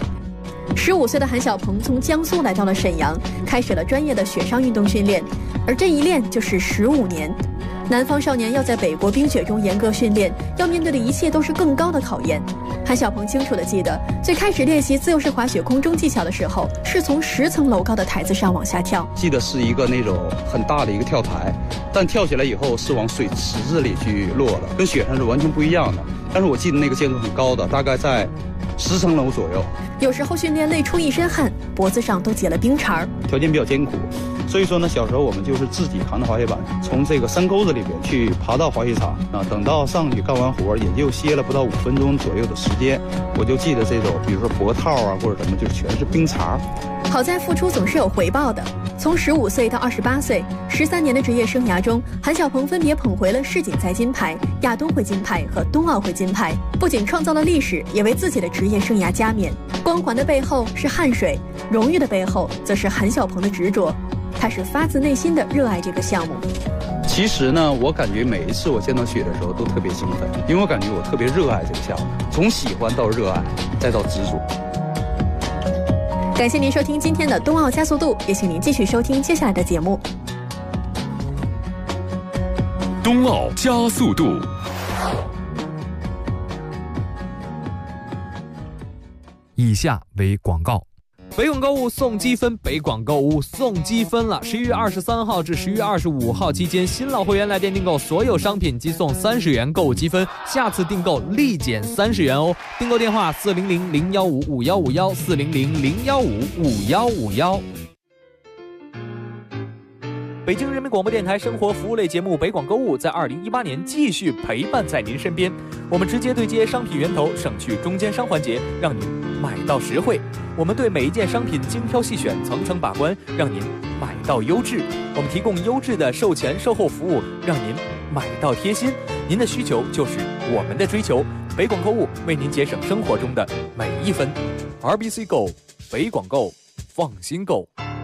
T: 15岁的韩晓鹏从江苏来到了沈阳，开始了专业的雪上运动训练，而这一练就是15年。南方少年要在北国冰雪中严格训练，要面对的一切都是更高的考验。韩晓鹏清楚地记得，最开始练习自由式滑雪空中技巧的时候，是从10层楼高的台子上往下跳。
V: 记得是一个那种很大的一个跳台，但跳起来以后是往水池子里去落的，跟雪上是完全不一样的。但是我记得那个建筑很高的，大概在10层楼左右。
T: 有时候训练累出一身汗，脖子上都结了冰碴。
V: 条件比较艰苦，所以说呢，小时候我们就是自己扛着滑雪板，从这个山沟子里边去爬到滑雪场啊。等到上去干完活，也就歇了不到5分钟左右的时间。我就记得这种，比如说脖套啊或者什么，就全是冰碴。
T: 好在付出总是有回报的。从15岁到28岁，13年的职业生涯中，韩晓鹏分别捧回了世锦赛金牌、亚冬会金牌和冬奥会金牌，不仅创造了历史，也为自己的职业生涯加冕。光环的背后是汗水，荣誉的背后则是韩晓鹏的执着。他是发自内心的热爱这个项目。
V: 其实呢，我感觉每一次我见到雪的时候都特别兴奋，因为我感觉我特别热爱这个项目，从喜欢到热爱，再到执着。
T: 感谢您收听今天的冬奥加速度，也请您继续收听接下来的节目。
Q: 冬奥加速度。
W: 以下为广告。北广购物送积分，北广购物送积分了！11月23号至11月25号期间，新老会员来店订购所有商品即送30元购物积分，下次订购立减30元哦。订购电话400-015-5151，400-015-5151。北京人民广播电台生活服务类节目《北广购物》在2018年继续陪伴在您身边。我们直接对接商品源头，省去中间商环节，让您买到实惠。我们对每一件商品精挑细选，层层把关，让您买到优质。我们提供优质的售前售后服务，让您买到贴心。您的需求就是我们的追求。北广购物为您节省生活中的每一分。RBC Go， 北广购，放心购。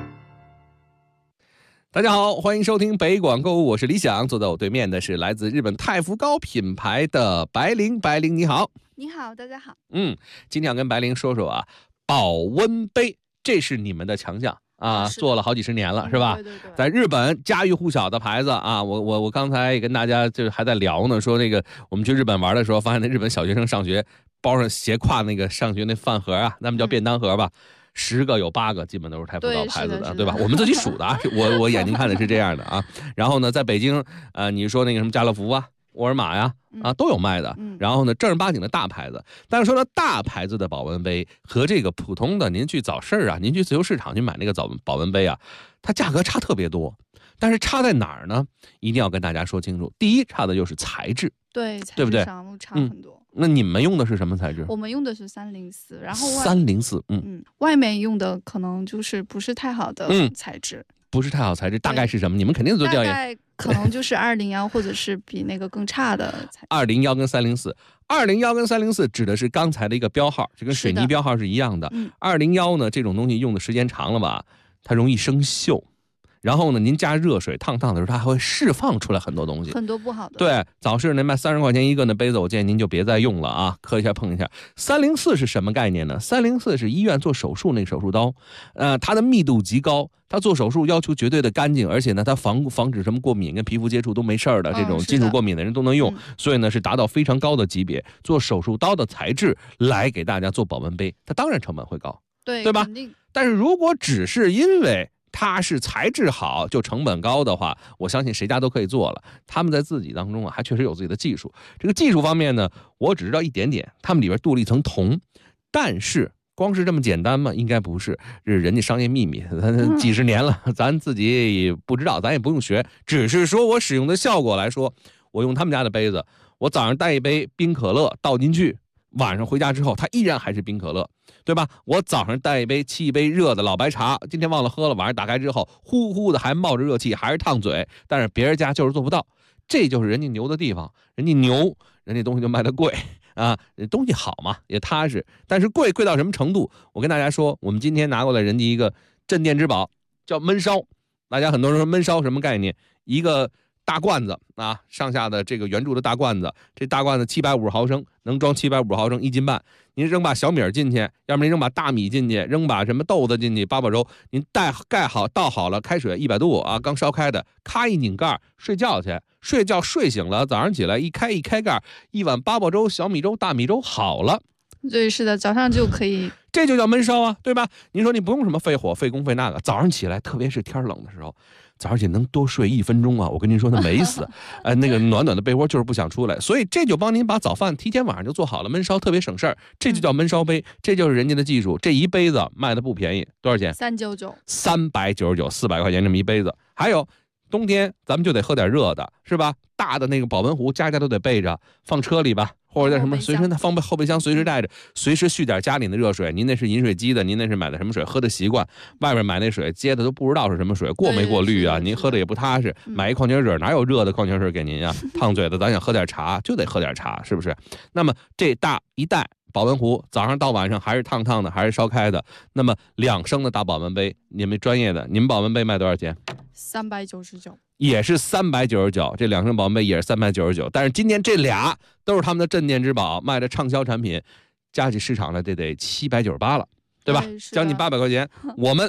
X: 大家好，欢迎收听北广购物，我是李想，坐在我对面的是来自日本太福高品牌的白灵。白灵你好。
Y: 你好，大家好。
X: 今天要跟白灵说说啊，保温杯，这是你们的强项啊，做了好几十年了，是吧？对，在日本家喻户晓的牌子啊，我刚才也跟大家就是还在聊呢，说那个我们去日本玩的时候，发现那日本小学生上学包上斜挎那个上学那饭盒啊，咱们叫便当盒吧。10个有8个基本都是太福高牌子的，对吧？我们自己数的啊，我眼睛看的是这样的啊。然后呢，在北京，你说那个什么家乐福啊、沃尔玛呀，都有卖的。然后呢，正儿八经的大牌子。但是说到大牌子的保温杯和这个普通的，您去早市啊，您去自由市场去买那个保温杯啊，它价格差特别多。但是差在哪儿呢？一定要跟大家说清楚。第一，差的就是材质
B: 对，材
X: 对不对？
B: 质上差很多。
X: 那你们用的是什么材质？
B: 我们用的是304，然后
X: 304，
B: 外面用的可能就是不是太好的材质。
X: 不是太好材质，大概是什么？你们肯定做调研。
B: 大概可能就是201，或者是比那个更差的材质。
X: 201跟304，201跟304指的是钢材的一个标号，就跟水泥标号是一样的。201呢，这种东西用的时间长了吧，它容易生锈。然后呢，您加热水烫的时候，它还会释放出来很多东西，
B: 很多不好的。
X: 对，早市那卖30块钱一个那杯子，我建议您就别再用了啊，磕一下碰一下。304是什么概念呢？304是医院做手术那个手术刀，它的密度极高，它做手术要求绝对的干净，而且呢，它防止什么过敏跟皮肤接触都没事的，这种金属过敏的人都能用，所以呢是达到非常高的级别。做手术刀的材质来给大家做保温杯，它当然成本会高，对吧？但是如果只是因为它是材质好就成本高的话，我相信谁家都可以做了。他们在自己当中还确实有自己的技术。这个技术方面呢，我只知道一点点，他们里边镀了一层铜，但是光是这么简单吗？应该不是，这是人家商业秘密，几十年了，咱自己也不知道，咱也不用学，只是说我使用的效果来说，我用他们家的杯子，我早上带一杯冰可乐倒进去，晚上回家之后它依然还是冰可乐，对吧？我早上带沏一杯热的老白茶，今天忘了喝了，晚上打开之后呼呼的还冒着热气，还是烫嘴，但是别人家就是做不到。这就是人家牛的地方，人家牛，人家东西就卖得贵啊，东西好嘛，也踏实，但是贵到什么程度？我跟大家说，我们今天拿过来人家一个镇店之宝，叫焖烧。大家很多人说焖烧什么概念？一个大罐子啊，上下的这个圆柱的大罐子，这大罐子750毫升，能装750毫升1斤半。您扔把小米进去，要么您扔把大米进去，扔把什么豆子进去，八宝粥，您盖好倒好了，开水100度啊，刚烧开的，咔一拧盖，睡觉去，睡醒了，早上起来一开盖，一碗八宝粥、小米粥、大米粥好了。
B: 对，是的，早上就可以，
X: 这就叫焖烧啊，对吧？您说你不用什么费火、费工、费那个，早上起来，特别是天冷的时候。早上起能多睡1分钟啊！我跟您说，他没死，那个暖暖的被窝就是不想出来，所以这就帮您把早饭提前晚上就做好了，焖烧特别省事儿，这就叫焖烧杯，这就是人家的技术。这一杯子卖的不便宜，多少钱？399，399，400块钱这么一杯子。还有冬天咱们就得喝点热的，是吧？大的那个保温壶，家都得备着，放车里吧。或者在什么随身放后备箱，随时带着，随时蓄点家里的热水。您那是饮水机的，您那是买的什么水？喝的习惯，外面买那水接的都不知道是什么水，过没过滤啊？您喝的也不踏实。买一矿泉水，哪有热的矿泉水给您啊？烫嘴的，咱想喝点茶就得喝点茶，是不是？那么这大一袋保温壶，早上到晚上还是烫的，还是烧开的。那么2升的大保温杯，你们专业的，你们保温杯卖多少钱
B: ？399。
X: 也是399，这2升保温杯也是399，但是今年这俩都是他们的镇店之宝，卖的畅销产品，加起市场来这得798了，对吧？将近800块钱，我们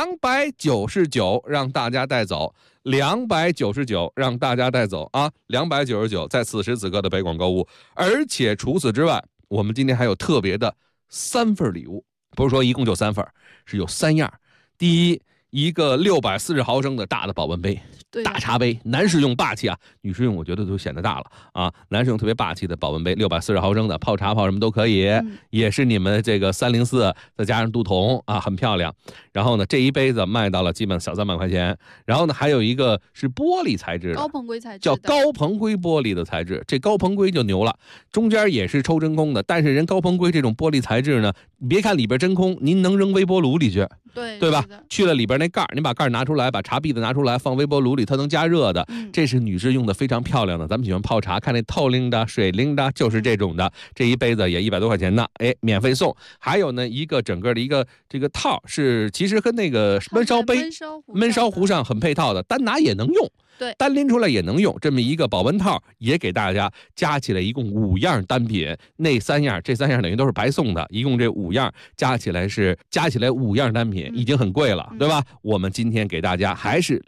X: 299让大家带走，299让大家带走啊！299在此时此刻的北广购物，而且除此之外，我们今天还有特别的3份礼物，不是说一共就3份，是有3样。第一，一个640毫升的大的保温杯，大茶杯，男士用霸气啊，女士用我觉得都显得大了啊。男士用特别霸气的保温杯，640毫升的，泡茶泡什么都可以，也是你们这个304再加上镀铜啊，很漂亮。然后呢，这一杯子卖到了基本小300块钱。然后呢，还有一个是玻璃材质的，
B: 高硼硅材质，
X: 叫高硼硅玻璃的材质。这高硼硅就牛了，中间也是抽真空的，但是人高硼硅这种玻璃材质呢，别看里边真空，您能扔微波炉里去。对吧？去了里边那盖，您把盖拿出来，把茶篦子拿出来，放微波炉里，它能加热的。这是女士用的非常漂亮的。咱们喜欢泡茶，看那透灵的、水灵的，就是这种的。这一杯子也100多块钱呢，免费送。还有呢，一个整个的一个这个套是其实跟那个焖烧杯、焖烧壶上很配套的，单拿也能用。
B: 对，
X: 单拎出来也能用，这么一个保温套也给大家加起来一共5样单品，这3样等于都是白送的，一共这5样加起来5样单品，已经很贵了，对吧？我们今天给大家还是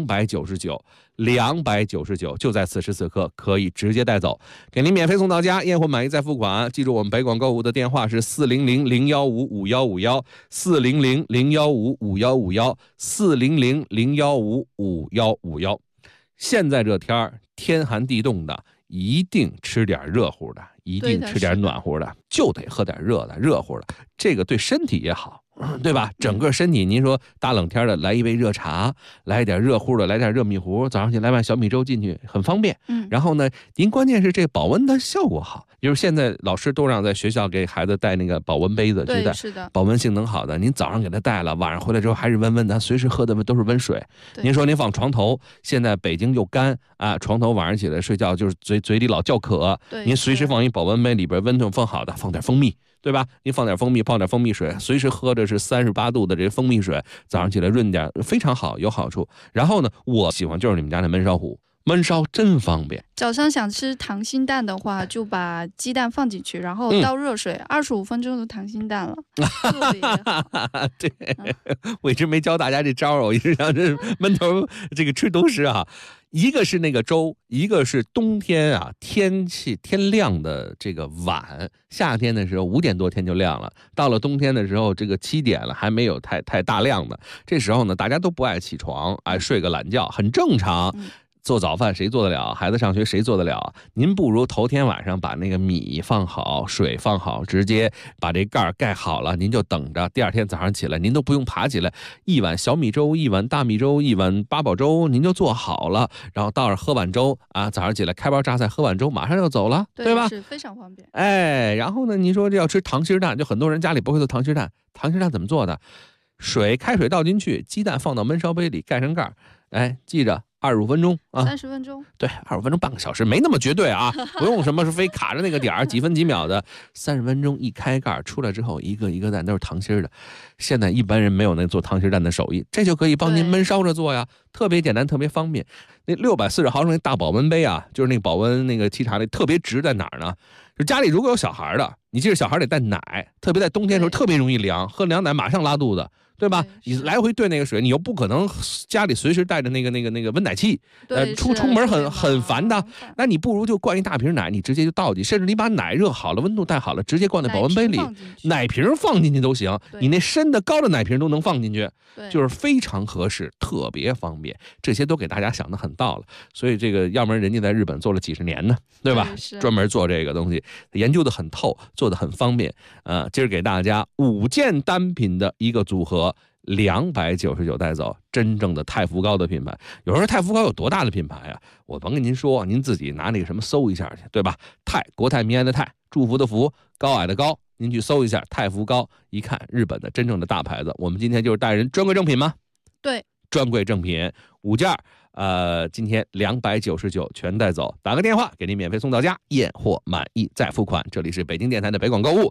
X: 299，就在此时此刻可以直接带走，给您免费送到家，验货满意再付款。记住我们北广购物的电话是400-015-5151，400-015-5151，400-015-5151。现在这天寒地冻的，一定吃点热乎的，一定吃点暖和的，就得喝点热乎的，这个对身体也好， 对吧？整个身体，您说大冷天的来一杯热茶，来一点热乎的，来点热米糊，早上起来碗小米粥进去，很方便。然后呢，您关键是这保温的效果好，就是现在老师都让在学校给孩子带那个保温杯子去带，
B: 是的，
X: 保温性能好的。您早上给他带了，晚上回来之后还是温温的，随时喝的都是温水。您说您放床头，现在北京又干啊，床头晚上起来睡觉就是嘴里老叫渴，您随时放一保温杯，里边温度放好的，放点蜂蜜。对吧？您放点蜂蜜，泡点蜂蜜水，随时喝着是38度的这蜂蜜水，早上起来润点，非常好，有好处。然后呢，我喜欢就是你们家那焖烧壶，焖烧真方便。
B: 早上想吃溏心蛋的话，就把鸡蛋放进去，然后倒热水，25分钟就溏心蛋了。
X: 对，我一直没教大家这招，我一直想这闷头这个吃东西啊。一个是那个粥，一个是冬天啊，天亮的这个晚，夏天的时候5点多天就亮了，到了冬天的时候这个7点了还没有太大亮的，这时候呢大家都不爱起床，爱睡个懒觉，很正常。做早饭谁做得了？孩子上学谁做得了？您不如头天晚上把那个米放好，水放好，直接把这盖盖好了，您就等着。第二天早上起来，您都不用爬起来，一碗小米粥，一碗大米粥，一碗八宝粥，您就做好了。然后到时喝碗粥啊，早上起来开包榨菜，喝碗粥，马上就走了，对吧？
B: 是非常方便。
X: 哎，然后呢，您说这要吃溏心蛋，就很多人家里不会做溏心蛋。溏心蛋怎么做的？开水倒进去，鸡蛋放到焖烧杯里，盖上盖，哎，记着。25分钟啊
B: ，30分钟，
X: 对，25分钟半个小时，没那么绝对啊，不用什么是非卡着那个点儿几分几秒的，30分钟一开盖出来之后，一个一个蛋都是溏心的。现在一般人没有那做溏心蛋的手艺，这就可以帮您焖烧着做呀，特别简单，特别方便。那640毫升那大保温杯啊，就是那个保温那个沏茶那特别值在哪儿呢？就家里如果有小孩的，你记着小孩得带奶，特别在冬天的时候特别容易凉，喝凉奶马上拉肚子。对吧？你来回兑那个水，你又不可能家里随时带着那个温奶器，出门很烦的。那你不如就灌一大瓶奶，你直接就倒进，甚至你把奶热好了，温度带好了，直接灌在保温杯里，奶瓶放进去都行。你那深的高的奶瓶都能放进去，就是非常合适，特别方便。这些都给大家想得很到了，所以这个要不然人家在日本做了几十年呢，对吧？专门做这个东西，研究得很透，做得很方便。今儿给大家5件单品的一个组合。299带走，真正的太福糕的品牌。有人说太福糕有多大的品牌啊？我甭跟您说，您自己拿那个什么搜一下去，对吧？国泰民安的泰，祝福的福，高矮的高，您去搜一下太福糕，一看日本的真正的大牌子。我们今天就是带人专柜正品吗？
B: 对，
X: 专柜正品5件。今天299全带走，打个电话给您免费送到家，验货满意再付款。这里是北京电台的北广购物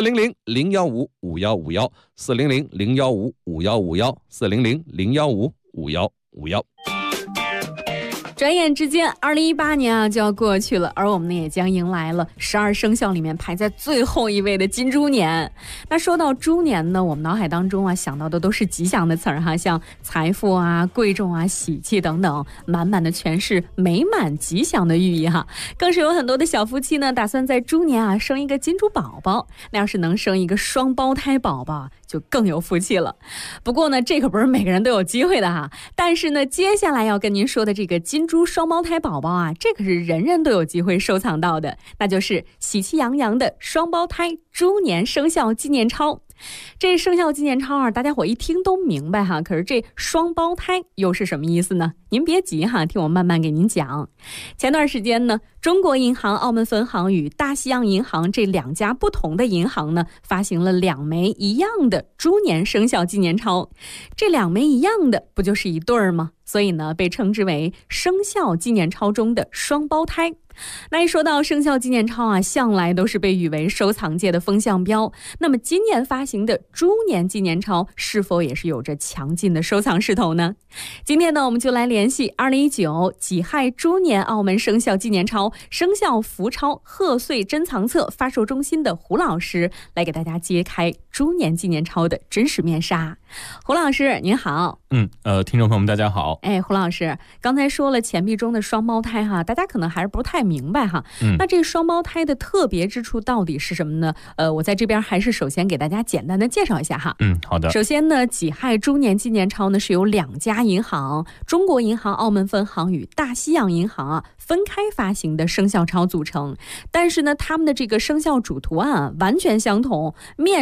X: ，400-015-5151，400-015-5151，400-015-5151。
L: 转眼之间，2018年啊就要过去了，而我们呢也将迎来了12生肖里面排在最后一位的金猪年。那说到猪年呢，我们脑海当中啊想到的都是吉祥的词儿哈，像财富啊、贵重啊、喜气等等，满满的全是美满吉祥的寓意哈。更是有很多的小夫妻呢，打算在猪年啊生一个金猪宝宝。那要是能生一个双胞胎宝宝，就更有福气了。不过呢，这可不是每个人都有机会的哈。但是呢，接下来要跟您说的这个金猪双胞胎宝宝啊，这可是人人都有机会收藏到的，那就是喜气洋洋的双胞胎猪年生肖纪念钞。这生肖纪念钞啊，大家伙一听都明白哈，可是这双胞胎又是什么意思呢？您别急哈，听我慢慢给您讲。前段时间呢，中国银行澳门分行与大西洋银行这2家不同的银行呢，发行了2枚一样的猪年生肖纪念钞。这2枚一样的，不就是一对儿吗？所以呢，被称之为生肖纪念钞中的双胞胎。那一说到生肖纪念钞啊，向来都是被誉为收藏界的风向标。那么今年发行的猪年纪念钞是否也是有着强劲的收藏势头呢？今天呢，我们就来联系2019己亥猪年澳门生肖纪念钞生肖福钞贺岁珍藏册发售中心的胡老师，来给大家揭开猪年纪念钞的真实面纱。胡老师您好。
C: 听众朋友们大家好。
L: 胡老师刚才说了钱币中的双胞胎哈，大家可能还是不太明白哈。那这双胞胎的特别之处到底是什么呢？我在这边还是首先给大家简单的介绍一下哈。
C: 好的。
L: 首先呢，己亥猪年纪念钞呢是由2家银行，中国银行澳门分行与大西洋银行啊分开发行的生肖钞组成。但是呢，他们的这个生肖主图案完全相同，面值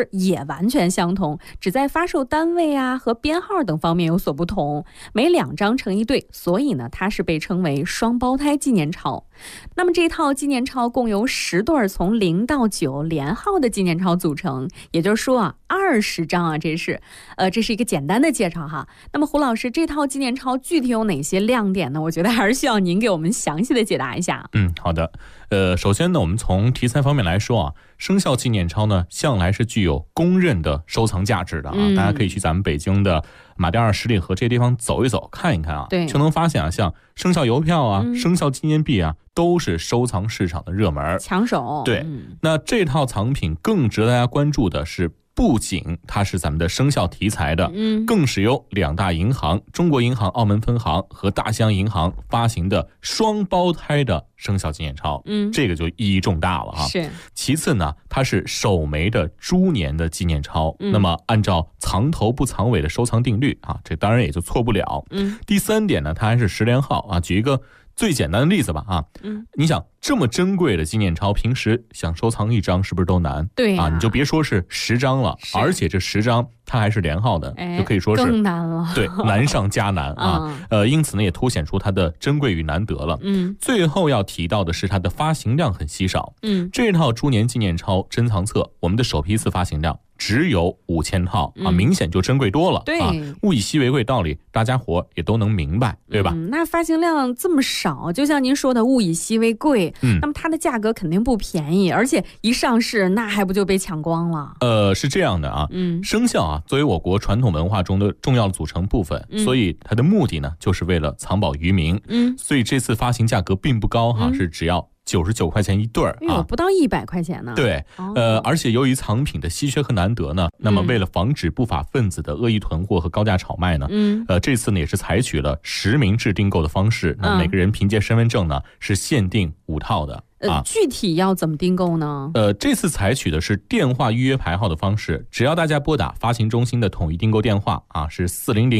L: 也完全相同，只在发售单位啊和编号等方面有所不同，每2张成一对，所以呢，它是被称为双胞胎纪念钞。那么这套纪念钞共由10对从0到9连号的纪念钞组成，也就是说啊，20张啊，这是一个简单的介绍哈。那么胡老师，这套纪念钞具体有哪些亮点呢？我觉得还是需要您给我们详细的解答一下。
C: 好的。首先呢，我们从题材方面来说啊，生肖纪念钞呢，向来是具有公认的收藏价值的啊。大家可以去咱们北京的马甸二十里河这些地方走一走，看一看啊，就能发现啊，像生肖邮票啊、生肖纪念币啊，都是收藏市场的热门
L: 抢手。
C: 对，那这套藏品更值得大家关注的是，不仅它是咱们的生肖题材的，更是由2大银行中国银行澳门分行和大西洋银行发行的双胞胎的生肖纪念钞，这个就意义重大了哈。
L: 是。
C: 其次呢，它是首枚的猪年的纪念钞，那么按照藏头不藏尾的收藏定律啊，这当然也就错不了。第3点呢，它还是10连号啊。举一个最简单的例子吧啊，你想这么珍贵的纪念钞，平时想收藏1张是不是都难？
L: 对
C: 啊，你就别说是10张了，而且这10张它还是连号的，就可以说是
L: 更难了。
C: 对，难上加难啊。因此呢，也凸显出它的珍贵与难得了。最后要提到的是它的发行量很稀少。这套猪年纪念钞珍藏册，我们的首批次发行量只有5000套啊，明显就珍贵多了。
L: 对，
C: 物以稀为贵道理，大家伙也都能明白，对吧？
L: 那发行量这么少，就像您说的物以稀为贵，那么它的价格肯定不便宜，而且一上市那还不就被抢光了？
C: 是这样的啊，生肖啊作为我国传统文化中的重要的组成部分，所以它的目的呢就是为了藏宝于民。所以这次发行价格并不高哈，是只要99块钱一对啊，
L: 不到100块钱呢。
C: 对，而且由于藏品的稀缺和难得呢，那么为了防止不法分子的恶意囤货和高价炒卖呢，这次呢也是采取了实名制订购的方式，那每个人凭借身份证呢是限定5套的。
L: 具体要怎么订购呢？
C: 这次采取的是电话预约排号的方式，只要大家拨打发行中心的统一订购电话啊，是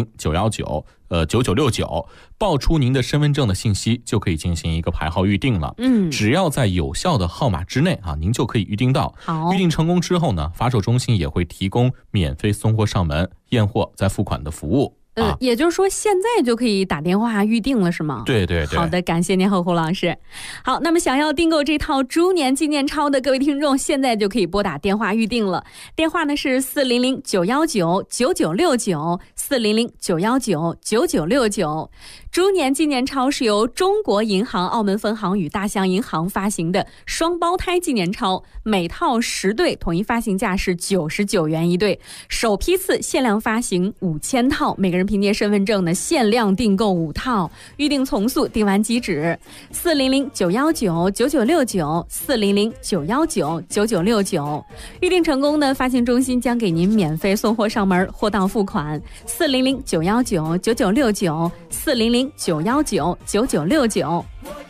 C: 400-919-9969，报出您的身份证的信息，就可以进行一个排号预定了。只要在有效的号码之内啊，您就可以预定到。预定成功之后呢，发售中心也会提供免费送货上门、验货再付款的服务。
L: 也就是说现在就可以打电话预定了是吗？
C: 对对对。
L: 好的，感谢您胡老师。好，那么想要订购这套猪年纪念钞的各位听众，现在就可以拨打电话预定了。电话呢是400-919-9969，400-919-9969。猪年纪念钞是由中国银行澳门分行与大西洋银行发行的双胞胎纪念钞，每套10对，统一发行价是99元一对，首批次限量发行5000套，每个人凭借身份证呢限量订购5套，预定从速，订完即止。400-919-9969，400-919-9969，预定成功呢，发行中心将给您免费送货上门，货到付款。400-919-9969，400-919-9969。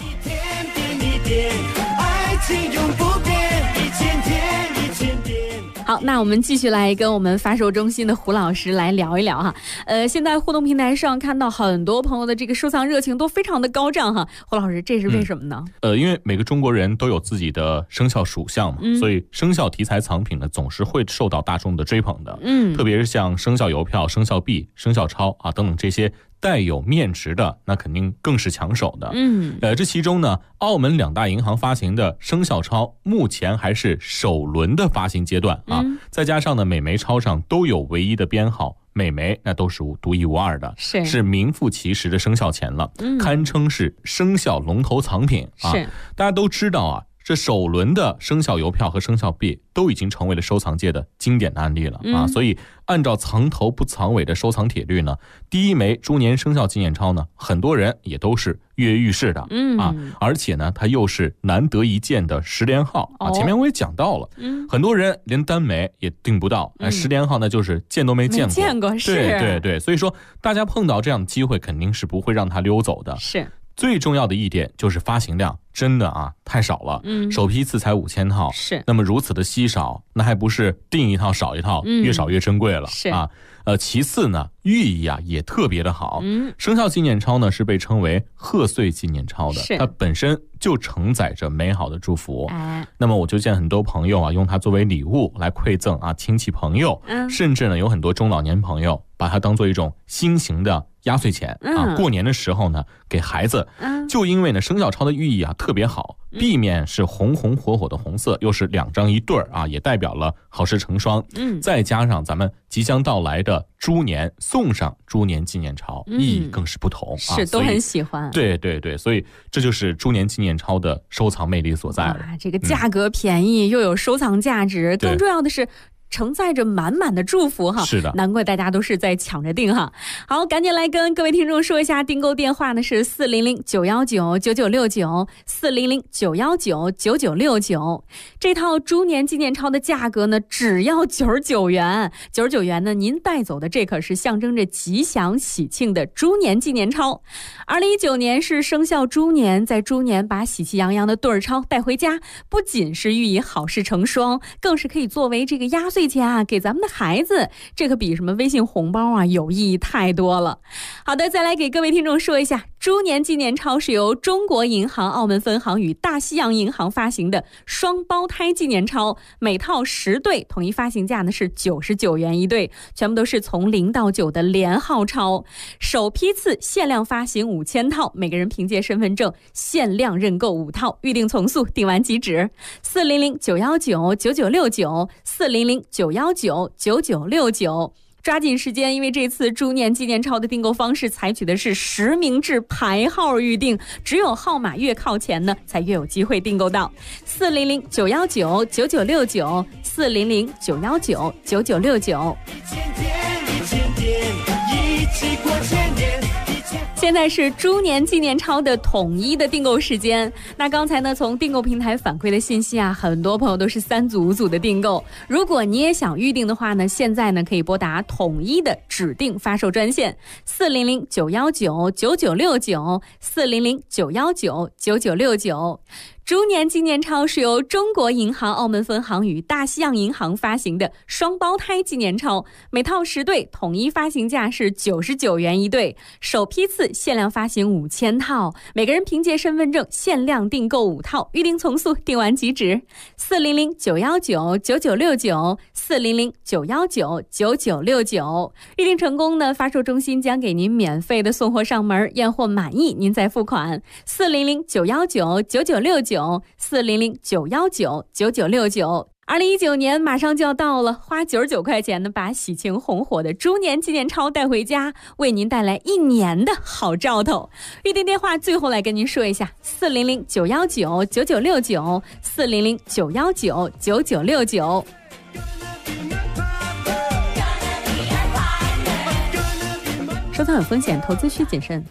L: 好，那我们继续来跟我们发售中心的胡老师来聊一聊哈。现在互动平台上看到很多朋友的这个收藏热情都非常的高涨哈。胡老师，这是为什么呢？
C: 因为每个中国人都有自己的生肖属相嘛，所以生肖题材藏品呢总是会受到大众的追捧的。特别是像生肖邮票、生肖币、生肖钞啊等等这些带有面值的，那肯定更是抢手的。这其中呢，澳门2大银行发行的生肖钞目前还是首轮的发行阶段啊，再加上呢每枚钞上都有唯一的编号，每枚那都是独一无二的，是名副其实的生肖钱了，堪称是生肖龙头藏品啊。大家都知道啊，这首轮的生肖邮票和生肖币都已经成为了收藏界的经典的案例了啊，所以按照藏头不藏尾的收藏铁律呢，第1枚猪年生肖纪念钞呢，很多人也都是跃跃欲试的啊，而且呢，它又是难得一见的10连号啊。前面我也讲到了，很多人连单枚也订不到，10连号呢就是见都没见过，对对对，所以说大家碰到这样的机会，肯定是不会让它溜走的。
L: 是。
C: 最重要的一点就是发行量真的啊太少了，首批次才5000套，
L: 是。
C: 那么如此的稀少，那还不是订一套少一套，越少越珍贵了啊。其次呢， 寓意啊也特别的好。生肖纪念钞呢是被称为贺岁纪念钞的，它本身就承载着美好的祝福。那么我就见很多朋友啊用它作为礼物来馈赠啊亲戚朋友，甚至呢有很多中老年朋友把它当做一种新型的压岁钱啊，过年的时候呢给孩子。就因为呢生肖钞的寓意啊特别好，避免是红红火火的红色，又是2张一对儿啊，也代表了好事成双。再加上咱们即将到来的猪年，送上猪年纪念钞，意义更是不同啊，
E: 是都很喜欢。
C: 对对对，所以这就是猪年纪念钞的收藏魅力所在了。
E: 这个价格便宜，又有收藏价值，更重要的是承载着满满的祝福哈。
C: 是的，
E: 难怪大家都是在抢着订哈。好，赶紧来跟各位听众说一下，订购电话呢是400-919-9969，400-919-9969。这套猪年纪念钞的价格呢只要99元，99元呢您带走的这可是象征着吉祥喜庆的猪年纪念钞。2019年是生肖猪年，在猪年把喜气洋洋的对儿钞带回家，不仅是寓意好事成双，更是可以作为这个压岁钱啊给咱们的孩子，这可比什么微信红包啊有意义太多了。好的，再来给各位听众说一下，猪年纪念钞是由中国银行澳门分行与大西洋银行发行的双胞胎纪念钞，每套10对，统一发行价呢是99元一对，全部都是从0到9的连号钞，首批次限量发行5000套，每个人凭借身份证限量认购5套，预定从速，订完即止。400-919-9969，400-919-9969，抓紧时间，因为这次猪年纪念钞的订购方式采取的是实名制排号预定，只有号码越靠前呢才越有机会订购到。400-919-9969，400-919-9969。现在是猪年纪念钞的统一的订购时间。那刚才呢，从订购平台反馈的信息啊，很多朋友都是3组5组的订购。如果你也想预定的话呢，现在呢可以拨打统一的指定发售专线400-919-9969，400-919-9969。猪年纪念钞是由中国银行澳门分行与大西洋银行发行的双胞胎纪念钞，每套10对，统一发行价是99元一对，首批次限量发行5000套，每个人凭借身份证限量订购5套，预定从速，订完即止。400-919-9969，400-919-9969。预定成功呢，发售中心将给您免费的送货上门，验货满意您再付款。400-919-9969，400-919-9969。2019年马上就要到了，花99块钱呢，把喜庆红火的猪年纪念钞带回家，为您带来1年的好兆头。预订电话最后来跟您说一下：400-919-9969，400-919-9969。收藏有风险，投资需谨慎。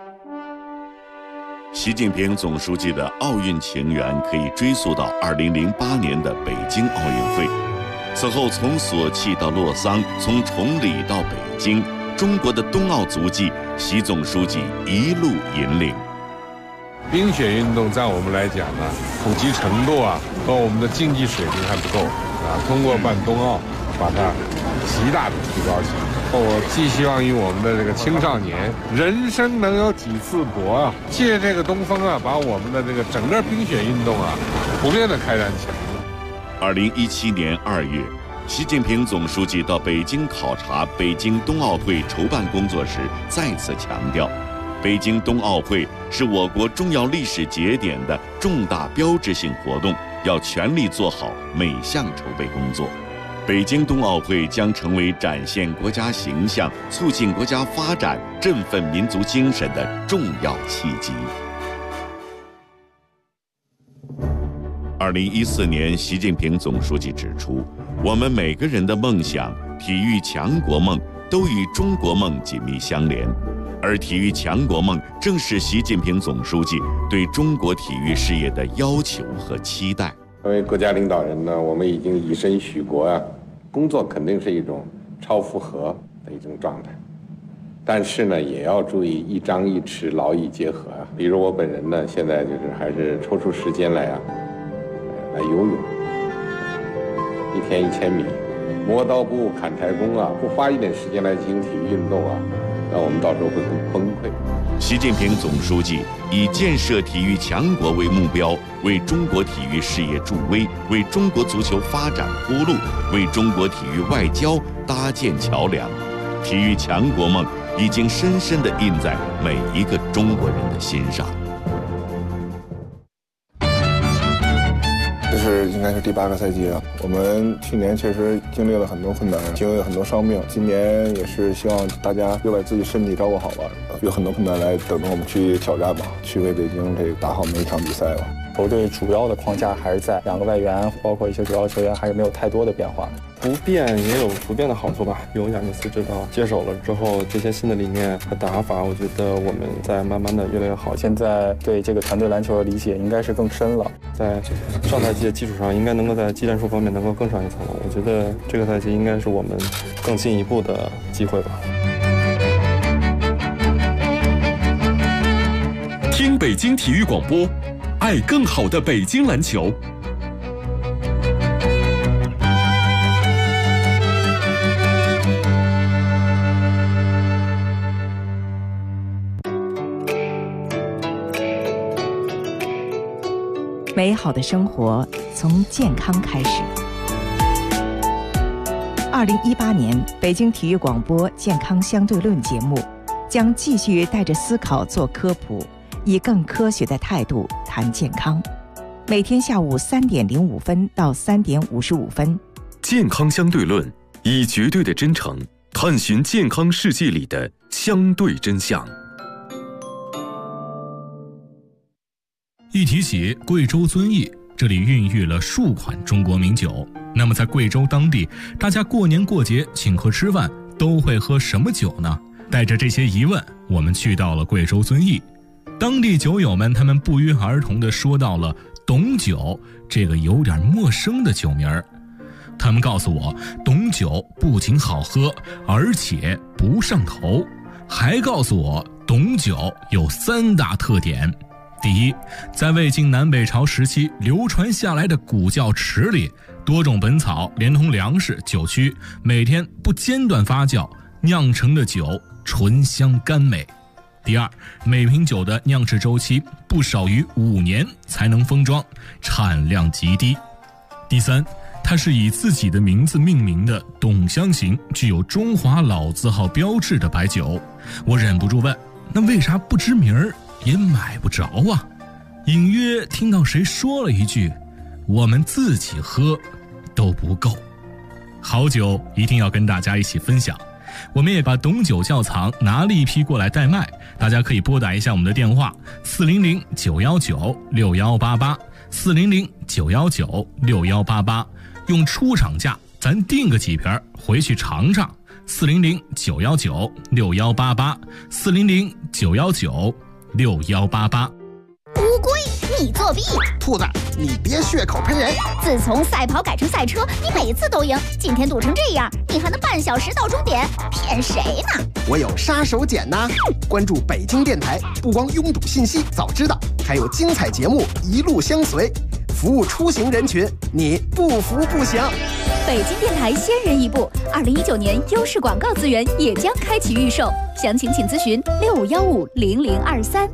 A: 习近平总书记的奥运情缘可以追溯到2008年的北京奥运会。此后，从索契到洛桑，从崇礼到北京，中国的冬奥足迹，习总书记一路引领。
K: 冰雪运动在我们来讲呢，普及程度啊和我们的竞技水平还不够啊。通过办冬奥，把它极大的提高起来。我寄希望于我们的这个青少年，人生能有几次搏啊！借这个东风啊，把我们的这个整个冰雪运动啊，普遍的开展起来。
A: 2017年2月，习近平总书记到北京考察北京冬奥会筹办工作时，再次强调，北京冬奥会是我国重要历史节点的重大标志性活动，要全力做好每项筹备工作。北京冬奥会将成为展现国家形象、促进国家发展、振奋民族精神的重要契机。2014年，习近平总书记指出，我们每个人的梦想、体育强国梦都与中国梦紧密相连，而体育强国梦正是习近平总书记对中国体育事业的要求和期待。
K: 作为国家领导人呢，我们已经以身许国啊，工作肯定是一种超负荷的一种状态，但是呢，也要注意一张一弛，劳逸结合啊。比如我本人呢，现在就是还是抽出时间来游泳，1天1000米， 磨刀不误砍柴工啊，不花一点时间来进行体育运动啊，那我们到时候会很崩溃。
A: 习近平总书记以建设体育强国为目标，为中国体育事业助威，为中国足球发展铺路，为中国体育外交搭建桥梁。体育强国梦已经深深地印在每一个中国人的心上。
F: 这是应该是第8个赛季了。我们去年确实经历了很多困难，经历了很多伤病。今年也是希望大家又把自己身体照顾好吧，有很多困难来等着我们去挑战吧，去为北京这打好每一场比赛吧。
G: 球队主要的框架还是在2个外援，包括一些主要球员还是没有太多的变化。
H: 不变也有不变的好处吧。有亚尼斯指导接手了之后，这些新的理念和打法，我觉得我们在慢慢的越来越好。
G: 现在对这个团队篮球的理解应该是更深了，
H: 在上赛季的基础上，应该能够在技战术方面能够更上一层楼。我觉得这个赛季应该是我们更进一步的机会吧。
P: 听北京体育广播，爱更好的北京篮球。
J: 美好的生活从健康开始。2018年北京体育广播健康相对论节目将继续带着思考做科普，以更科学的态度谈健康。每天下午3点05分到3点55分。
P: 健康相对论，以绝对的真诚探寻健康世界里的相对真相。
M: 一提起贵州遵义，这里孕育了数款中国名酒。那么在贵州当地，大家过年过节请客吃饭都会喝什么酒呢？带着这些疑问，我们去到了贵州遵义。当地酒友们他们不约而同地说到了董酒这个有点陌生的酒名儿。他们告诉我，董酒不仅好喝，而且不上头，还告诉我董酒有3大特点。第一，在魏晋南北朝时期流传下来的古窖池里，多种本草连同粮食、酒曲，每天不间断发酵酿成的酒醇香甘美。第二，每瓶酒的酿制周期不少于5年才能封装，产量极低。第三，它是以自己的名字命名的董香型，具有中华老字号标志的白酒。我忍不住问，那为啥不知名儿也买不着啊？隐约听到谁说了一句，我们自己喝都不够。好酒一定要跟大家一起分享。我们也把董酒窖藏拿了一批过来代卖，大家可以拨打一下我们的电话400-919-6188 400-919-6188，用出厂价咱订个几瓶回去尝尝。400-919-6188 400-919-6188。
N: 乌龟，你作弊！
O: 兔子，你别血口喷人！
N: 自从赛跑改成赛车，你每次都赢，今天赌成这样，你还能半小时到终点，骗谁呢？
O: 我有杀手锏呐！关注北京电台，不光拥堵信息早知道，还有精彩节目一路相随，服务出行人群，你不服不行。
N: 北京电台先人一步，2019年优势广告资源也将开启预售，详情请咨询65150023。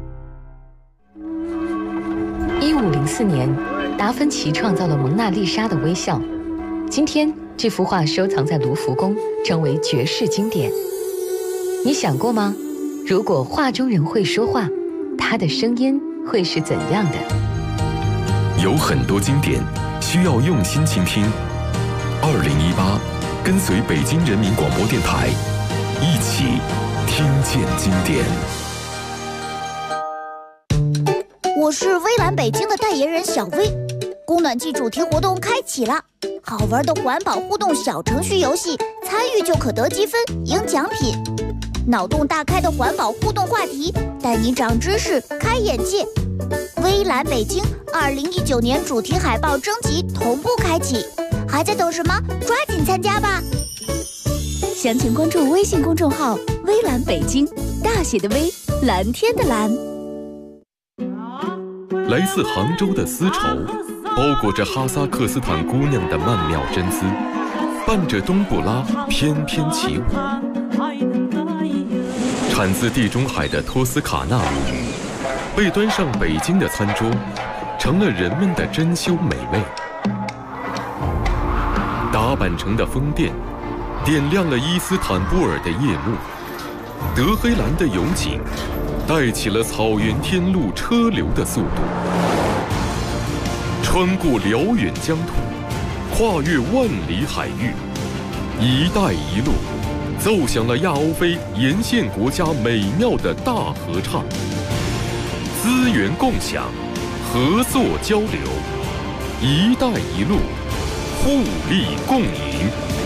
Y: 1504年，达芬奇创造了蒙娜丽莎的微笑。今天，这幅画收藏在卢浮宫，成为绝世经典。你想过吗？如果画中人会说话，他的声音会是怎样的？
P: 有很多经典需要用心倾听。2018，跟随北京人民广播电台，一起听见经典。
N: 我是微蓝北京的代言人小薇，供暖季主题活动开启了，好玩的环保互动小程序游戏，参与就可得积分赢奖品。脑洞大开的环保互动话题，带你长知识开眼界。微蓝北京2019年主题海报征集同步开启，还在等什么？抓紧参加吧！详情关注微信公众号微蓝北京，大写的微，蓝天的蓝。
P: 来自杭州的丝绸，包裹着哈萨克斯坦姑娘的曼妙真丝。
Q: 伴着冬不拉翩翩起舞。产自地中海的托斯卡纳米被端上北京的餐桌，成了人们的珍馐美味。达坂城的风电点亮了伊斯坦布尔的夜幕，德黑兰的勇景带起了草原天路车流的速度。穿过辽远疆土，跨越万里海域，一带一路奏响了亚欧非沿线国家美妙的大合唱。资源共享，合作交流，一带一路，互利共赢。